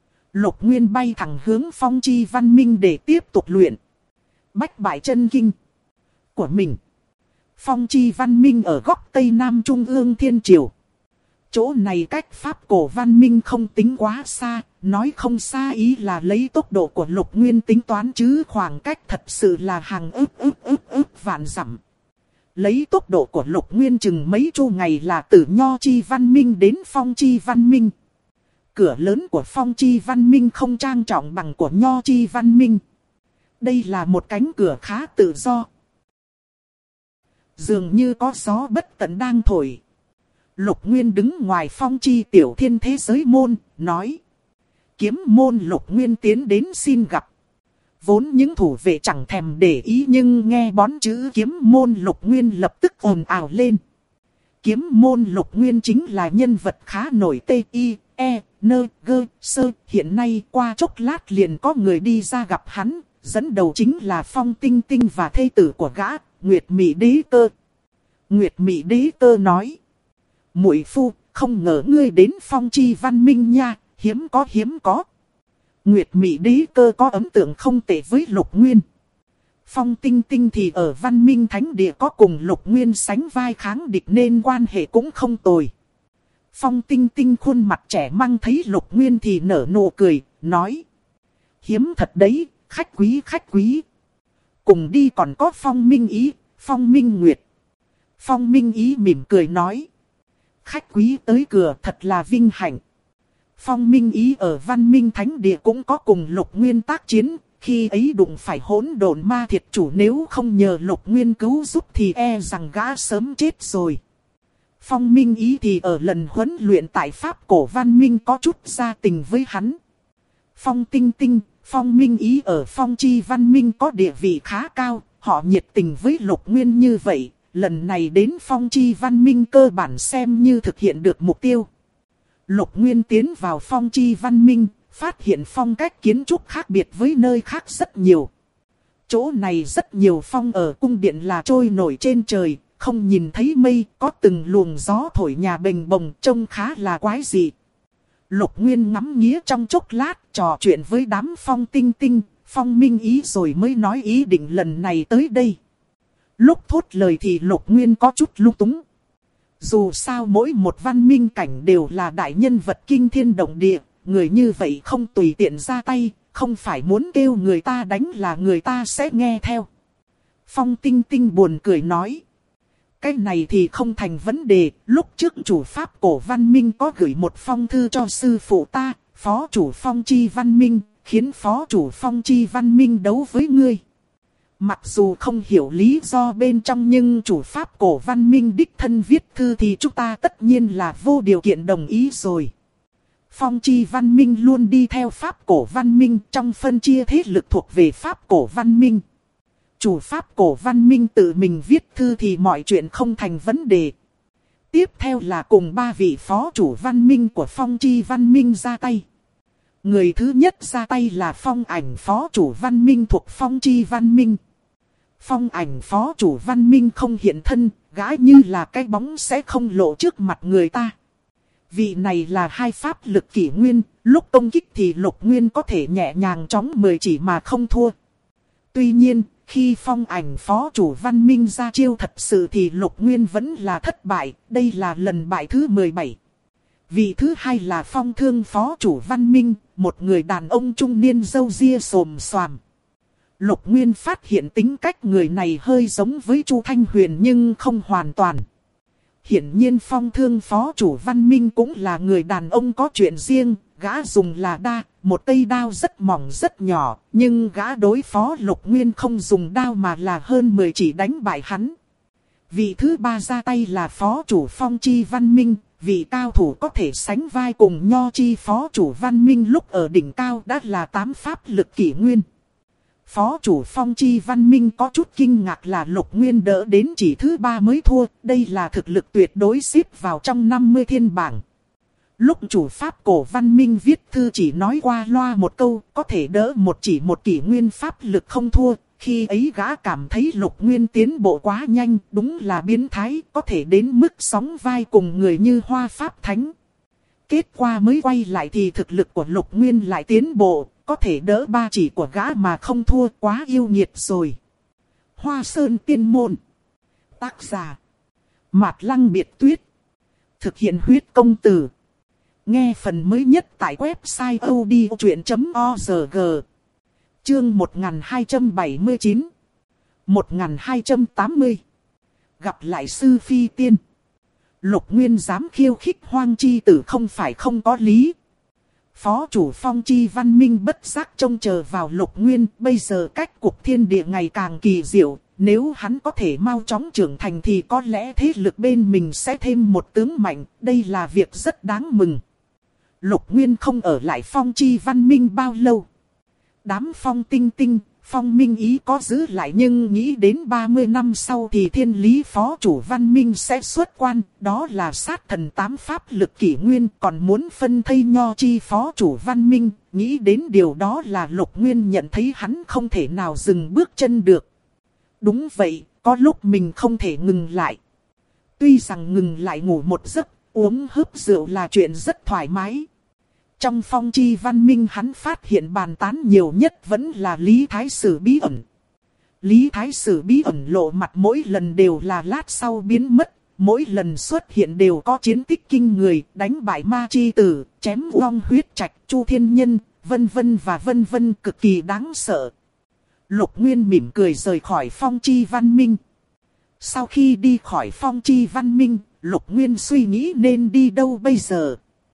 Lục Nguyên bay thẳng hướng Phong Chi văn minh để tiếp tục luyện bách bại chân kinh của mình. Phong Chi văn minh ở góc Tây Nam Trung ương Thiên Triều. Chỗ này cách Pháp cổ văn minh không tính quá xa, nói không xa ý là lấy tốc độ của Lục Nguyên tính toán chứ khoảng cách thật sự là hàng ức vạn dặm. Lấy tốc độ của Lục Nguyên chừng mấy chu ngày là từ Nho Chi Văn Minh đến Phong Chi Văn Minh. Cửa lớn của Phong Chi Văn Minh không trang trọng bằng của Nho Chi Văn Minh. Đây là một cánh cửa khá tự do. Dường như có gió bất tận đang thổi. Lục Nguyên đứng ngoài Phong Chi Tiểu Thiên thế giới môn, nói. Kiếm môn Lục Nguyên tiến đến xin gặp. Vốn những thủ vệ chẳng thèm để ý nhưng nghe bón chữ kiếm môn Lục Nguyên lập tức ồn ào lên. Kiếm môn Lục Nguyên chính là nhân vật khá nổi T.I.E.N.G.Sơ. Hiện nay qua chốc lát liền có người đi ra gặp hắn, dẫn đầu chính là Phong Tinh Tinh và thê tử của gã, Nguyệt Mị Đế Cơ. Nguyệt Mị Đế Cơ nói. Muội phu, không ngờ ngươi đến Phong Chi Văn Minh nha, hiếm có. Nguyệt Mị Đế Cơ có ấn tượng không tệ với Lục Nguyên. Phong Tinh Tinh thì ở Văn Minh Thánh Địa có cùng Lục Nguyên sánh vai kháng địch nên quan hệ cũng không tồi. Phong Tinh Tinh khuôn mặt trẻ măng thấy Lục Nguyên thì nở nụ cười, nói. Hiếm thật đấy, khách quý. Cùng đi còn có Phong Minh Ý, Phong Minh Nguyệt. Phong Minh Ý mỉm cười nói. Khách quý tới cửa thật là vinh hạnh. Phong Minh Ý ở Văn Minh Thánh Địa cũng có cùng Lục Nguyên tác chiến. Khi ấy đụng phải hỗn độn ma thiệt chủ, nếu không nhờ Lục Nguyên cứu giúp thì e rằng gã sớm chết rồi. Phong Minh Ý thì ở lần huấn luyện tại Pháp Cổ Văn Minh có chút gia tình với hắn. Phong Tinh Tinh, Phong Minh Ý ở Phong Chi Văn Minh có địa vị khá cao, họ nhiệt tình với Lục Nguyên như vậy. Lần này đến Phong Chi Văn Minh cơ bản xem như thực hiện được mục tiêu. Lục Nguyên tiến vào Phong Chi Văn Minh, phát hiện phong cách kiến trúc khác biệt với nơi khác rất nhiều. Chỗ này rất nhiều phong ở cung điện là trôi nổi trên trời, không nhìn thấy mây, có từng luồng gió thổi nhà bềnh bồng, trông khá là quái dị. Lục Nguyên ngắm nghía trong chốc lát, trò chuyện với đám Phong Tinh Tinh, Phong Minh Ý rồi mới nói ý định lần này tới đây. Lúc thốt lời thì Lục Nguyên có chút lung túng. Dù sao mỗi một văn minh cảnh đều là đại nhân vật kinh thiên động địa, người như vậy không tùy tiện ra tay, không phải muốn kêu người ta đánh là người ta sẽ nghe theo. Phong Tinh Tinh buồn cười nói. Cái này thì không thành vấn đề, lúc trước chủ Pháp Cổ Văn Minh có gửi một phong thư cho sư phụ ta, phó chủ Phong Chi Văn Minh, khiến phó chủ Phong Chi Văn Minh đấu với ngươi. Mặc dù không hiểu lý do bên trong nhưng chủ Pháp Cổ Văn Minh đích thân viết thư thì chúng ta tất nhiên là vô điều kiện đồng ý rồi. Phong Chi Văn Minh luôn đi theo Pháp Cổ Văn Minh trong phân chia thế lực thuộc về Pháp Cổ Văn Minh. Chủ Pháp Cổ Văn Minh tự mình viết thư thì mọi chuyện không thành vấn đề. Tiếp theo là cùng 3 vị phó chủ Văn Minh của Phong Chi Văn Minh ra tay. Người thứ nhất ra tay là Phong Ảnh phó chủ Văn Minh thuộc Phong Chi Văn Minh. Phong Ảnh phó chủ Văn Minh không hiện thân, gã như là cái bóng sẽ không lộ trước mặt người ta. Vị này là 2 pháp lực kỷ nguyên, lúc công kích thì Lục Nguyên có thể nhẹ nhàng chóng 10 chỉ mà không thua. Tuy nhiên, khi Phong Ảnh phó chủ Văn Minh ra chiêu thật sự thì Lục Nguyên vẫn là thất bại, đây là lần bại thứ 17. Vị thứ hai là Phong Thương phó chủ Văn Minh, một người đàn ông trung niên râu ria xồm xoàm. Lục Nguyên phát hiện tính cách người này hơi giống với Chu Thanh Huyền nhưng không hoàn toàn. Hiển nhiên Phong Thương phó chủ Văn Minh cũng là người đàn ông có chuyện riêng, gã dùng là đa, một cây đao rất mỏng rất nhỏ, nhưng gã đối phó Lục Nguyên không dùng đao mà là hơn 10 chỉ đánh bại hắn. Vị thứ ba ra tay là phó chủ Phong Chi Văn Minh, vị cao thủ có thể sánh vai cùng Nho Chi phó chủ Văn Minh lúc ở đỉnh cao đã là 8 pháp lực kỷ nguyên. Phó chủ Phong Chi Văn Minh có chút kinh ngạc là Lục Nguyên đỡ đến chỉ thứ 3 mới thua, đây là thực lực tuyệt đối xếp vào trong 50 thiên bảng. Lúc chủ Pháp Cổ Văn Minh viết thư chỉ nói qua loa một câu, có thể đỡ một kỷ nguyên pháp lực không thua, khi ấy gã cảm thấy Lục Nguyên tiến bộ quá nhanh, đúng là biến thái, có thể đến mức sóng vai cùng người như Hoa Pháp Thánh. Kết quả mới quay lại thì thực lực của Lục Nguyên lại tiến bộ, có thể đỡ 3 chỉ của gã mà không thua, quá yêu nghiệt rồi. Hoa Sơn Tiên Môn. Tác giả Mạt Lăng Biệt Tuyết. Thực hiện huyết công từ. Nghe phần mới nhất tại website odchuyện.org. Chương 1279 1280 Gặp lại sư phi tiên. Lục Nguyên dám khiêu khích Hoang Chi Tử không phải không có lý. Phó chủ Phong Chi Văn Minh bất giác trông chờ vào Lục Nguyên. Bây giờ cách cuộc thiên địa ngày càng kỳ diệu. Nếu hắn có thể mau chóng trưởng thành thì có lẽ thế lực bên mình sẽ thêm một tướng mạnh. Đây là việc rất đáng mừng. Lục Nguyên không ở lại Phong Chi Văn Minh bao lâu. Đám Phong Tinh Tinh, Phong Minh Ý có giữ lại nhưng nghĩ đến 30 năm sau thì thiên lý phó chủ Văn Minh sẽ xuất quan. Đó là sát thần 8 pháp lực kỷ nguyên, còn muốn phân thây Nho Chi phó chủ Văn Minh. Nghĩ đến điều đó là Lục Nguyên nhận thấy hắn không thể nào dừng bước chân được. Đúng vậy, có lúc mình không thể ngừng lại. Tuy rằng ngừng lại ngủ một giấc, uống hớp rượu là chuyện rất thoải mái. Trong Phong Chi Văn Minh hắn phát hiện bàn tán nhiều nhất vẫn là Lý Thái Sử bí ẩn. Lý Thái Sử bí ẩn lộ mặt mỗi lần đều là lát sau biến mất. Mỗi lần xuất hiện đều có chiến tích kinh người, đánh bại Ma Chi Tử, chém Uông Huyết Trạch, Chu Thiên Nhân, vân vân và vân vân, cực kỳ đáng sợ. Lục Nguyên mỉm cười rời khỏi Phong Chi Văn Minh. Sau khi đi khỏi Phong Chi Văn Minh, Lục Nguyên suy nghĩ nên đi đâu bây giờ.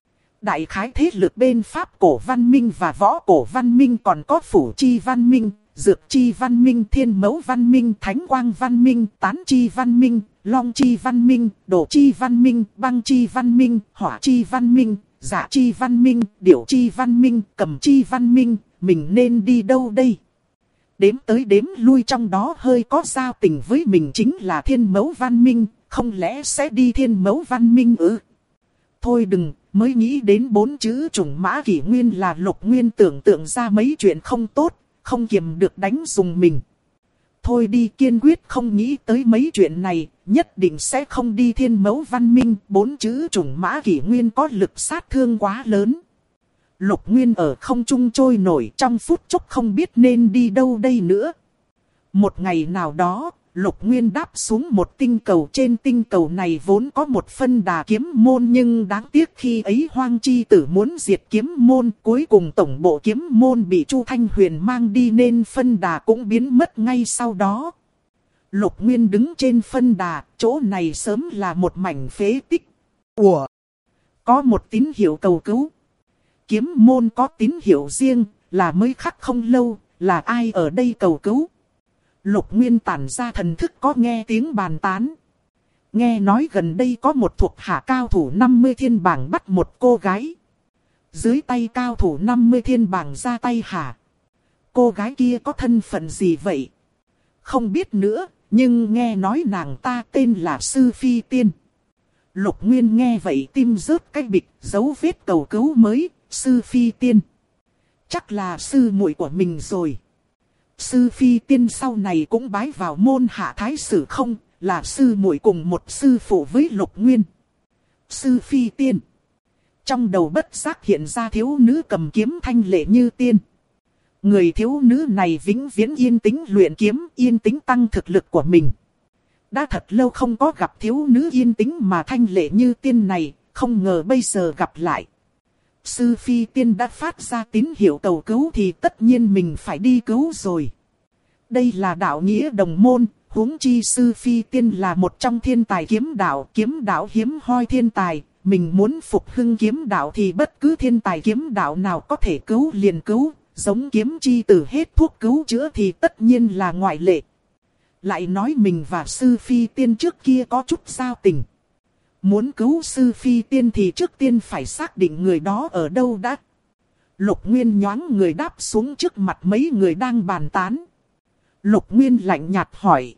Đại khái thế lực bên Pháp cổ văn minh và võ cổ văn minh còn có Phủ Chi Văn Minh, Dược Chi Văn Minh, Thiên Mẫu Văn Minh, Thánh Quang Văn Minh, Tán Chi Văn Minh, Long Chi Văn Minh, Đổ Chi Văn Minh, Băng Chi Văn Minh, Hỏa Chi Văn Minh, Dạ Chi Văn Minh, Điểu Chi Văn Minh, Cầm Chi Văn Minh. Mình nên đi đâu đây? Đếm tới đếm lui trong đó hơi có giao tình với mình chính là Thiên Mẫu Văn Minh, không lẽ sẽ đi Thiên Mẫu Văn Minh ư? Thôi đừng, mới nghĩ đến 4 chữ trùng mã kỷ nguyên là Lục Nguyên tưởng tượng ra mấy chuyện không tốt, không kiềm được đánh dùng mình. Thôi đi, kiên quyết không nghĩ tới mấy chuyện này, nhất định sẽ không đi Thiên Mẫu Văn Minh, 4 chữ trùng mã kỷ nguyên có lực sát thương quá lớn. Lục Nguyên ở không trung trôi nổi, trong phút chốc không biết nên đi đâu đây nữa. Một ngày nào đó, Lục Nguyên đáp xuống một tinh cầu, trên tinh cầu này vốn có một phân đà kiếm môn, nhưng đáng tiếc khi ấy Hoang Chi Tử muốn diệt kiếm môn, cuối cùng tổng bộ kiếm môn bị Chu Thanh Huyền mang đi nên phân đà cũng biến mất ngay sau đó. Lục Nguyên đứng trên phân đà, chỗ này sớm là một mảnh phế tích. Ủa? Có một tín hiệu cầu cứu. Kiếm môn có tín hiệu riêng, là mới khắc không lâu, là ai ở đây cầu cứu? Lục Nguyên tản ra thần thức có nghe tiếng bàn tán. Nghe nói gần đây có một thuộc hạ cao thủ 50 thiên bảng bắt một cô gái. Dưới tay cao thủ 50 thiên bảng ra tay hả? Cô gái kia có thân phận gì vậy? Không biết nữa, nhưng nghe nói nàng ta tên là Sư Phi Tiên. Lục Nguyên nghe vậy tim rớt cái bịch, dấu vết cầu cứu mới, Sư Phi Tiên. Chắc là sư muội của mình rồi. Sư Phi Tiên sau này cũng bái vào môn Hạ Thái Sử không, là sư muội cùng một sư phụ với Lục Nguyên. Sư Phi Tiên. Trong đầu bất giác hiện ra thiếu nữ cầm kiếm thanh lệ như tiên. Người thiếu nữ này vĩnh viễn yên tĩnh luyện kiếm, yên tĩnh tăng thực lực của mình. Đã thật lâu không có gặp thiếu nữ yên tĩnh mà thanh lệ như tiên này, không ngờ bây giờ gặp lại. Sư Phi Tiên đã phát ra tín hiệu cầu cứu thì tất nhiên mình phải đi cứu rồi. Đây là đạo nghĩa đồng môn, huống chi Sư Phi Tiên là một trong thiên tài kiếm đạo hiếm hoi thiên tài. Mình muốn phục hưng kiếm đạo thì bất cứ thiên tài kiếm đạo nào có thể cứu liền cứu, giống Kiếm Chi Tử hết thuốc cứu chữa thì tất nhiên là ngoại lệ. Lại nói mình và Sư Phi Tiên trước kia có chút giao tình. Muốn cứu Sư Phi Tiên thì trước tiên phải xác định người đó ở đâu đã. Lục Nguyên nhoáng người đáp xuống trước mặt mấy người đang bàn tán. Lục Nguyên lạnh nhạt hỏi.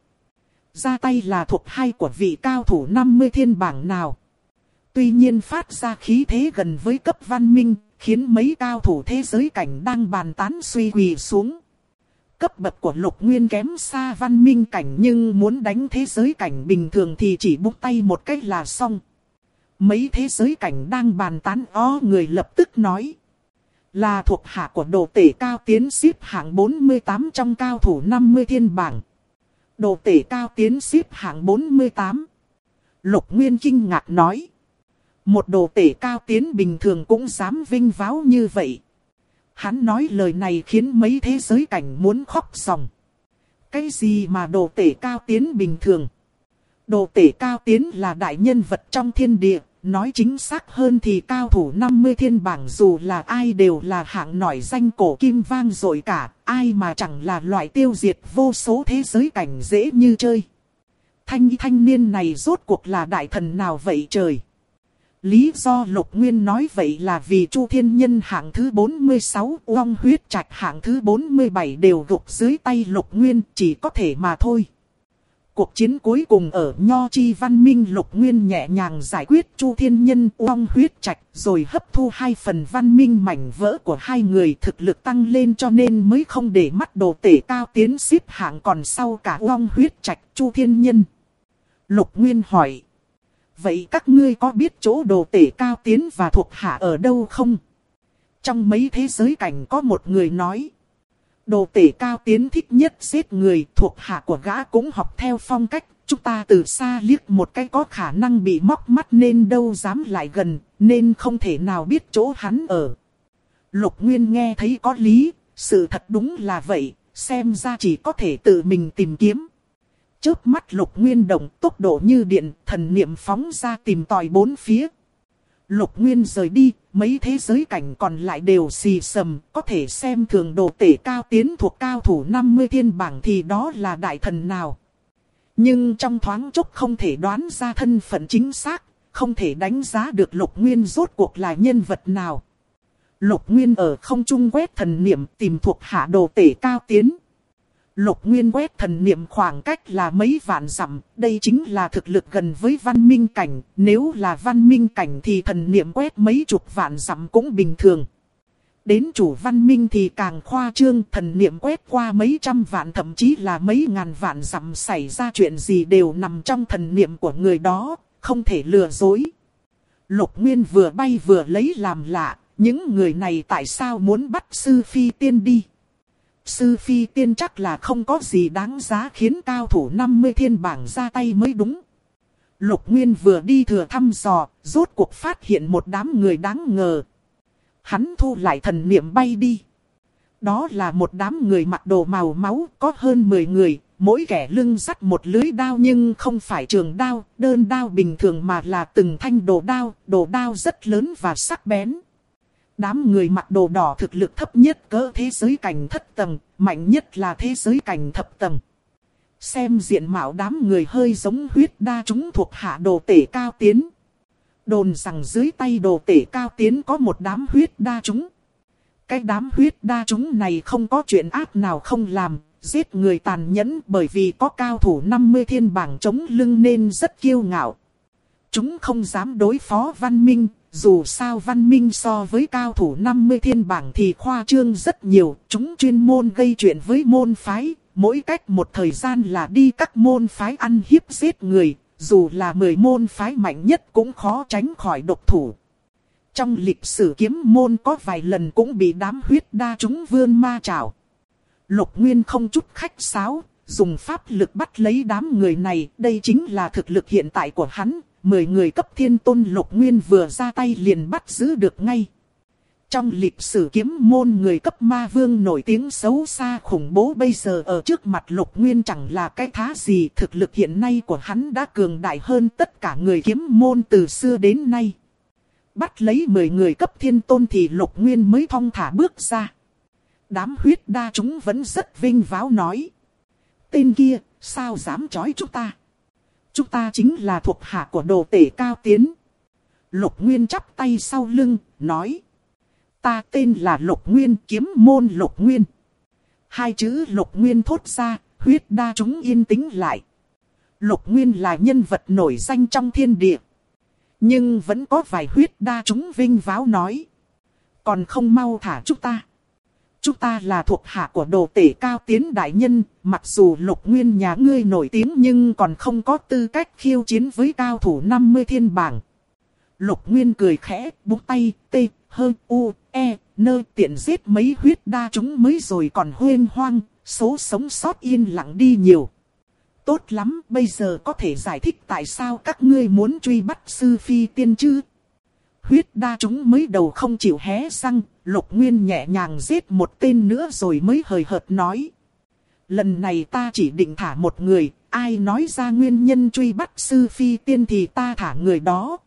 Ra tay là thuộc hai của vị cao thủ 50 thiên bảng nào? Tuy nhiên phát ra khí thế gần với cấp văn minh, khiến mấy cao thủ thế giới cảnh đang bàn tán suy quỳ xuống. Cấp bậc của Lục Nguyên kém xa văn minh cảnh, nhưng muốn đánh thế giới cảnh bình thường thì chỉ búng tay một cách là xong. Mấy thế giới cảnh đang bàn tán người lập tức nói. Là thuộc hạ của Đồ Tể Cao Tiến xếp hạng 48 trong cao thủ 50 thiên bảng. Đồ Tể Cao Tiến xếp hạng 48. Lục Nguyên kinh ngạc nói. Một Đồ Tể Cao Tiến bình thường cũng dám vinh váo như vậy. Hắn nói lời này khiến mấy thế giới cảnh muốn khóc ròng. Cái gì mà Đồ Tể Cao Tiến bình thường? Đồ tể Cao Tiến là đại nhân vật trong thiên địa, nói chính xác hơn thì cao thủ 50 thiên bảng dù là ai đều là hạng nổi danh cổ kim vang dội cả, ai mà chẳng là loại tiêu diệt vô số thế giới cảnh dễ như chơi. Thanh niên này rốt cuộc là đại thần nào vậy trời? Lý do Lục Nguyên nói vậy là vì Chu Thiên Nhân hạng thứ 46, Oong Huyết Trạch hạng thứ 47 đều gục dưới tay Lục Nguyên, chỉ có thể mà thôi. Cuộc chiến cuối cùng ở Nho Chi Văn Minh, Lục Nguyên nhẹ nhàng giải quyết Chu Thiên Nhân, Oong Huyết Trạch, rồi hấp thu 2 phần văn minh mảnh vỡ của hai người, thực lực tăng lên cho nên mới không để mắt đồ tể Cao Tiến xếp hạng còn sau cả Oong Huyết Trạch, Chu Thiên Nhân. Lục Nguyên hỏi. Vậy các ngươi có biết chỗ đồ tể Cao Tiến và thuộc hạ ở đâu không? Trong mấy thế giới cảnh có một người nói. Đồ tể Cao Tiến thích nhất giết người, thuộc hạ của gã cũng học theo phong cách. Chúng ta từ xa liếc một cái có khả năng bị móc mắt nên đâu dám lại gần, nên không thể nào biết chỗ hắn ở. Lục Nguyên nghe thấy có lý, sự thật đúng là vậy, xem ra chỉ có thể tự mình tìm kiếm. Chớp mắt Lục Nguyên động tốc độ như điện, thần niệm phóng ra tìm tòi bốn phía. Lục Nguyên rời đi, mấy thế giới cảnh còn lại đều xì xầm, có thể xem thường đồ tể Cao Tiến thuộc cao thủ 50 thiên bảng thì đó là đại thần nào. Nhưng trong thoáng chốc không thể đoán ra thân phận chính xác, không thể đánh giá được Lục Nguyên rốt cuộc là nhân vật nào. Lục Nguyên ở không trung quét thần niệm tìm thuộc hạ đồ tể Cao Tiến. Lục Nguyên quét thần niệm khoảng cách là mấy vạn dặm, đây chính là thực lực gần với văn minh cảnh, nếu là văn minh cảnh thì thần niệm quét mấy chục vạn dặm cũng bình thường. Đến chủ văn minh thì càng khoa trương, thần niệm quét qua mấy trăm vạn thậm chí là mấy ngàn vạn dặm, xảy ra chuyện gì đều nằm trong thần niệm của người đó, không thể lừa dối. Lục Nguyên vừa bay vừa lấy làm lạ, những người này tại sao muốn bắt Sư Phi Tiên đi? Sư Phi Tiên chắc là không có gì đáng giá khiến cao thủ 50 thiên bảng ra tay mới đúng. Lục Nguyên vừa đi thừa thăm dò, rốt cuộc phát hiện một đám người đáng ngờ. Hắn thu lại thần niệm bay đi. Đó là một đám người mặc đồ màu máu, có hơn 10 người, mỗi kẻ lưng dắt một lưới đao nhưng không phải trường đao, đơn đao bình thường mà là từng thanh đồ đao rất lớn và sắc bén. Đám người mặc đồ đỏ thực lực thấp nhất cỡ thế giới cảnh thất tầng, mạnh nhất là thế giới cảnh thập tầng. Xem diện mạo đám người hơi giống huyết đa chúng thuộc hạ đồ tể Cao Tiến. Đồn rằng dưới tay đồ tể Cao Tiến có một đám huyết đa chúng. Cái đám huyết đa chúng này không có chuyện ác nào không làm, giết người tàn nhẫn bởi vì có cao thủ 50 thiên bảng chống lưng nên rất kiêu ngạo. Chúng không dám đối phó văn minh. Dù sao văn minh so với cao thủ 50 thiên bảng thì khoa trương rất nhiều, chúng chuyên môn gây chuyện với môn phái, mỗi cách một thời gian là đi các môn phái ăn hiếp giết người, dù là 10 môn phái mạnh nhất cũng khó tránh khỏi độc thủ. Trong lịch sử kiếm môn có vài lần cũng bị đám huyết đa chúng vươn ma trảo. Lục Nguyên không chút khách sáo, dùng pháp lực bắt lấy đám người này, đây chính là thực lực hiện tại của hắn. 10 người cấp thiên tôn Lục Nguyên vừa ra tay liền bắt giữ được ngay. Trong lịch sử kiếm môn người cấp ma vương nổi tiếng xấu xa khủng bố bây giờ ở trước mặt Lục Nguyên chẳng là cái thá gì. Thực lực hiện nay của hắn đã cường đại hơn tất cả người kiếm môn từ xưa đến nay. Bắt lấy 10 người cấp thiên tôn thì Lục Nguyên mới thong thả bước ra. Đám huyết đa chúng vẫn rất vinh váo nói. Tên kia sao dám chói chúng ta? Chúng ta chính là thuộc hạ của đồ tể Cao Tiến. Lục Nguyên chắp tay sau lưng, nói. Ta tên là Lục Nguyên, kiếm môn Lục Nguyên. Hai chữ Lục Nguyên thốt ra, huyết đa chúng yên tĩnh lại. Lục Nguyên là nhân vật nổi danh trong thiên địa. Nhưng vẫn có vài huyết đa chúng vinh váo nói. Còn không mau thả chúng ta. Chúng ta là thuộc hạ của đồ tể Cao Tiến đại nhân, mặc dù Lục Nguyên nhà ngươi nổi tiếng nhưng còn không có tư cách khiêu chiến với cao thủ 50 thiên bảng. Lục Nguyên cười khẽ, búng tay, tê, hơ, u, e, nơ tiện giết mấy huyết đa chúng mới rồi còn huyên hoang, số sống sót yên lặng đi nhiều. Tốt lắm, bây giờ có thể giải thích tại sao các ngươi muốn truy bắt Sư Phi Tiên chứ? Huyết đa chúng mới đầu không chịu hé răng, Lục Nguyên nhẹ nhàng giết một tên nữa rồi mới hời hợt nói. Lần này ta chỉ định thả một người, ai nói ra nguyên nhân truy bắt sư phi tiên thì ta thả người đó.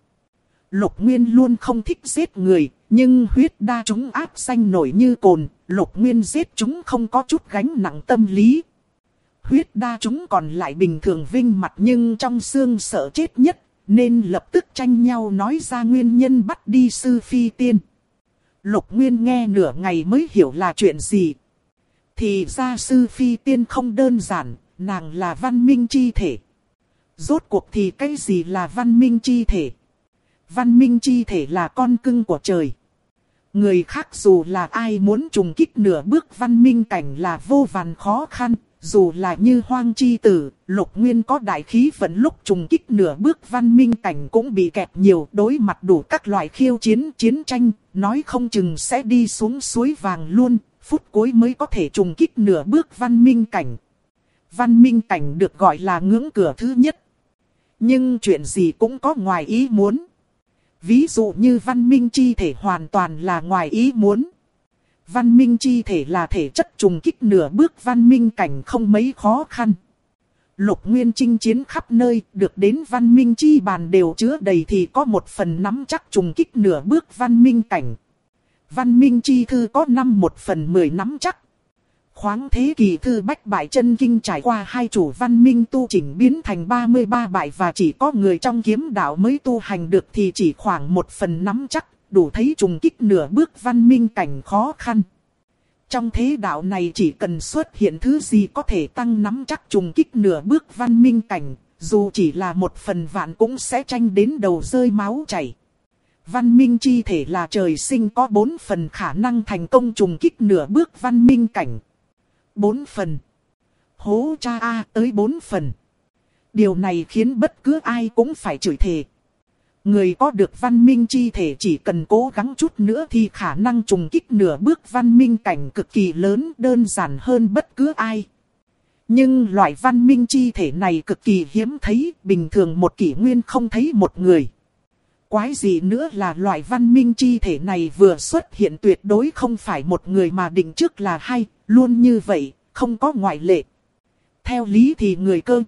Lục Nguyên luôn không thích giết người, nhưng huyết đa chúng áp xanh nổi như cồn, Lục Nguyên giết chúng không có chút gánh nặng tâm lý. Huyết đa chúng còn lại bình thường vinh mặt nhưng trong xương sợ chết nhất, nên lập tức tranh nhau nói ra nguyên nhân bắt đi sư phi tiên. Lục Nguyên nghe nửa ngày mới hiểu là chuyện gì. Thì ra sư phi tiên không đơn giản, nàng là văn minh chi thể. Rốt cuộc thì cái gì là văn minh chi thể? Văn minh chi thể là con cưng của trời. Người khác dù là ai muốn trùng kích nửa bước văn minh cảnh là vô vàn khó khăn. Dù là như Hoang Chi Tử, Lục Nguyên có đại khí vận lúc trùng kích nửa bước văn minh cảnh cũng bị kẹp nhiều, đối mặt đủ các loại khiêu chiến, chiến tranh, nói không chừng sẽ đi xuống suối vàng luôn, phút cuối mới có thể trùng kích nửa bước văn minh cảnh. Văn minh cảnh được gọi là ngưỡng cửa thứ nhất. Nhưng chuyện gì cũng có ngoài ý muốn. Ví dụ như văn minh chi thể hoàn toàn là ngoài ý muốn. Văn minh chi thể là thể chất trùng kích nửa bước văn minh cảnh không mấy khó khăn. Lục Nguyên chinh chiến khắp nơi, được đến văn minh chi bàn đều chứa đầy thì có một phần nắm chắc trùng kích nửa bước văn minh cảnh. Văn minh chi thư có 1/10 nắm chắc. Khoáng thế kỳ thư bách bại chân kinh trải qua 2 chủ văn minh tu chỉnh biến thành 33 bại và chỉ có người trong kiếm đạo mới tu hành được thì chỉ khoảng 1/10 nắm chắc. Đủ thấy trùng kích nửa bước văn minh cảnh khó khăn. Trong thế đạo này chỉ cần xuất hiện thứ gì có thể tăng nắm chắc trùng kích nửa bước văn minh cảnh, dù chỉ là 1/1000 cũng sẽ tranh đến đầu rơi máu chảy. Văn minh chi thể là trời sinh có 4 phần khả năng thành công trùng kích nửa bước văn minh cảnh. 4 phần. Hố cha a tới 4 phần. Điều này khiến bất cứ ai cũng phải chửi thề. Người có được văn minh chi thể chỉ cần cố gắng chút nữa thì khả năng trùng kích nửa bước văn minh cảnh cực kỳ lớn, đơn giản hơn bất cứ ai. Nhưng loại văn minh chi thể này cực kỳ hiếm thấy, bình thường một kỷ nguyên không thấy một người. Quái gì nữa là loại văn minh chi thể này vừa xuất hiện tuyệt đối không phải một người mà định trước là 2, luôn như vậy, không có ngoại lệ. Theo lý thì người cơ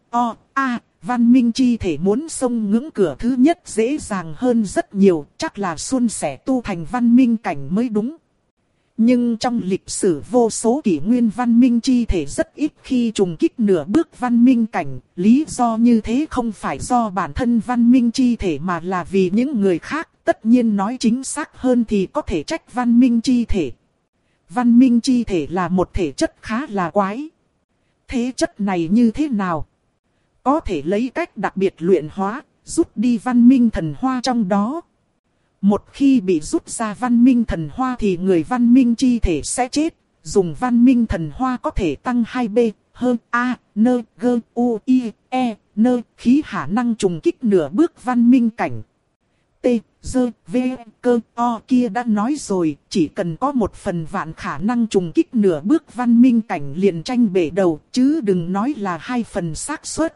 văn minh chi thể muốn xông ngưỡng cửa thứ nhất dễ dàng hơn rất nhiều, chắc là suôn sẻ tu thành văn minh cảnh mới đúng. Nhưng trong lịch sử vô số kỷ nguyên văn minh chi thể rất ít khi trùng kích nửa bước văn minh cảnh, lý do như thế không phải do bản thân văn minh chi thể mà là vì những người khác, tất nhiên nói chính xác hơn thì có thể trách văn minh chi thể. Văn minh chi thể là một thể chất khá là quái. Thế chất này như thế nào? Có thể lấy cách đặc biệt luyện hóa, rút đi văn minh thần hoa trong đó. Một khi bị rút ra văn minh thần hoa thì người văn minh chi thể sẽ chết. Dùng văn minh thần hoa có thể tăng 2B, hơn A, N, G, U, I, E, N, khí khả năng trùng kích nửa bước văn minh cảnh. T, D, V, cơ, O kia đã nói rồi, chỉ cần có 1/1000 khả năng trùng kích nửa bước văn minh cảnh liền tranh bể đầu, chứ đừng nói là 2 phần xác suất.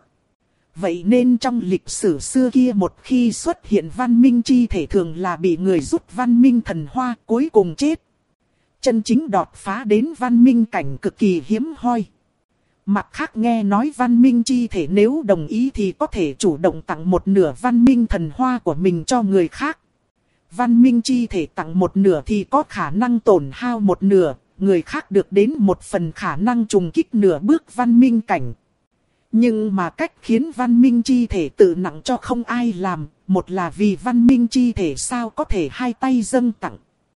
Vậy nên trong lịch sử xưa kia một khi xuất hiện văn minh chi thể thường là bị người rút văn minh thần hoa cuối cùng chết. Chân chính đột phá đến văn minh cảnh cực kỳ hiếm hoi. Mặt khác nghe nói văn minh chi thể nếu đồng ý thì có thể chủ động tặng 1/2 văn minh thần hoa của mình cho người khác. Văn minh chi thể tặng 1/2 thì có khả năng tổn hao 1/2, người khác được đến 1/10 khả năng trùng kích nửa bước văn minh cảnh. Nhưng mà cách khiến văn minh chi thể tự nặng cho không ai làm, một là vì văn minh chi thể sao có thể 2 tay dâng tặng.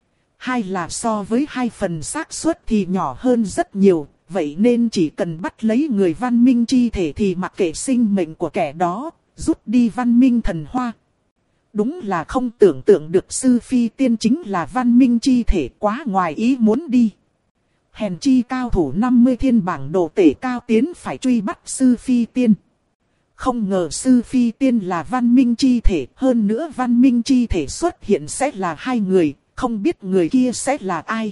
2 là so với 2 phần xác suất thì nhỏ hơn rất nhiều, vậy nên chỉ cần bắt lấy người văn minh chi thể thì mặc kệ sinh mệnh của kẻ đó, rút đi văn minh thần hoa. Đúng là không tưởng tượng được sư phi tiên chính là văn minh chi thể, quá ngoài ý muốn đi. Hèn chi cao thủ 50 thiên bảng đồ tể cao tiến phải truy bắt sư phi tiên. Không ngờ sư phi tiên là văn minh chi thể, hơn nữa văn minh chi thể xuất hiện sẽ là 2 người, không biết người kia sẽ là ai.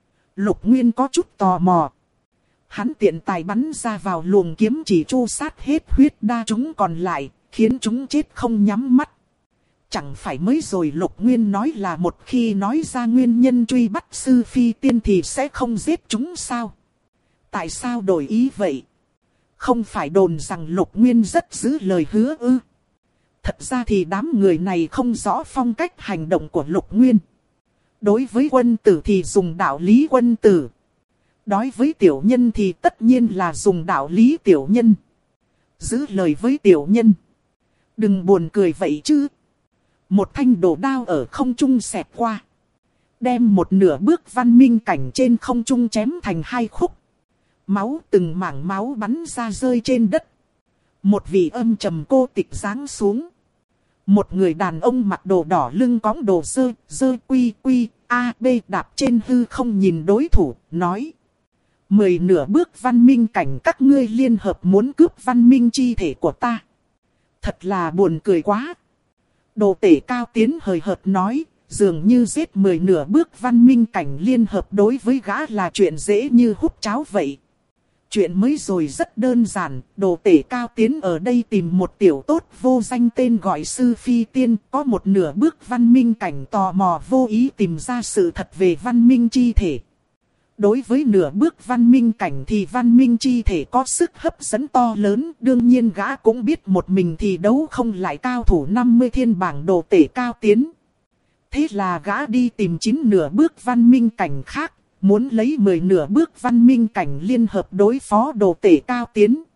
Lục Nguyên có chút tò mò. Hắn tiện tài bắn ra vào luồng kiếm chỉ tru sát hết huyết đa chúng còn lại, khiến chúng chết không nhắm mắt. Chẳng phải mới rồi Lục Nguyên nói là một khi nói ra nguyên nhân truy bắt sư phi tiên thì sẽ không giết chúng sao? Tại sao đổi ý vậy? Không phải đồn rằng Lục Nguyên rất giữ lời hứa ư? Thật ra thì đám người này không rõ phong cách hành động của Lục Nguyên. Đối với quân tử thì dùng đạo lý quân tử. Đối với tiểu nhân thì tất nhiên là dùng đạo lý tiểu nhân. Giữ lời với tiểu nhân. Đừng buồn cười vậy chứ. Một thanh đồ đao ở không trung xẹt qua. Đem một nửa bước văn minh cảnh trên không trung chém thành hai khúc. Máu từng mảng máu bắn ra rơi trên đất. Một vị âm trầm cô tịch giáng xuống. Một người đàn ông mặc đồ đỏ lưng cõng đồ dơ quy quy a b đạp trên hư không nhìn đối thủ, nói. 10 nửa bước văn minh cảnh các ngươi liên hợp muốn cướp văn minh chi thể của ta. Thật là buồn cười quá. Đồ tể Cao Tiến hời hợt nói, dường như giết 10 nửa bước văn minh cảnh liên hợp đối với gã là chuyện dễ như hút cháo vậy. Chuyện mới rồi rất đơn giản, đồ tể Cao Tiến ở đây tìm một tiểu tốt vô danh tên gọi Sư Phi Tiên, có một nửa bước văn minh cảnh tò mò vô ý tìm ra sự thật về văn minh chi thể. Đối với nửa bước văn minh cảnh thì văn minh chi thể có sức hấp dẫn to lớn, đương nhiên gã cũng biết một mình thì đấu không lại cao thủ 50 thiên bảng đồ tể Cao Tiến. Thế là gã đi tìm 9 nửa bước văn minh cảnh khác. Muốn lấy 10 nửa bước văn minh cảnh liên hợp đối phó đồ tể Cao Tiến.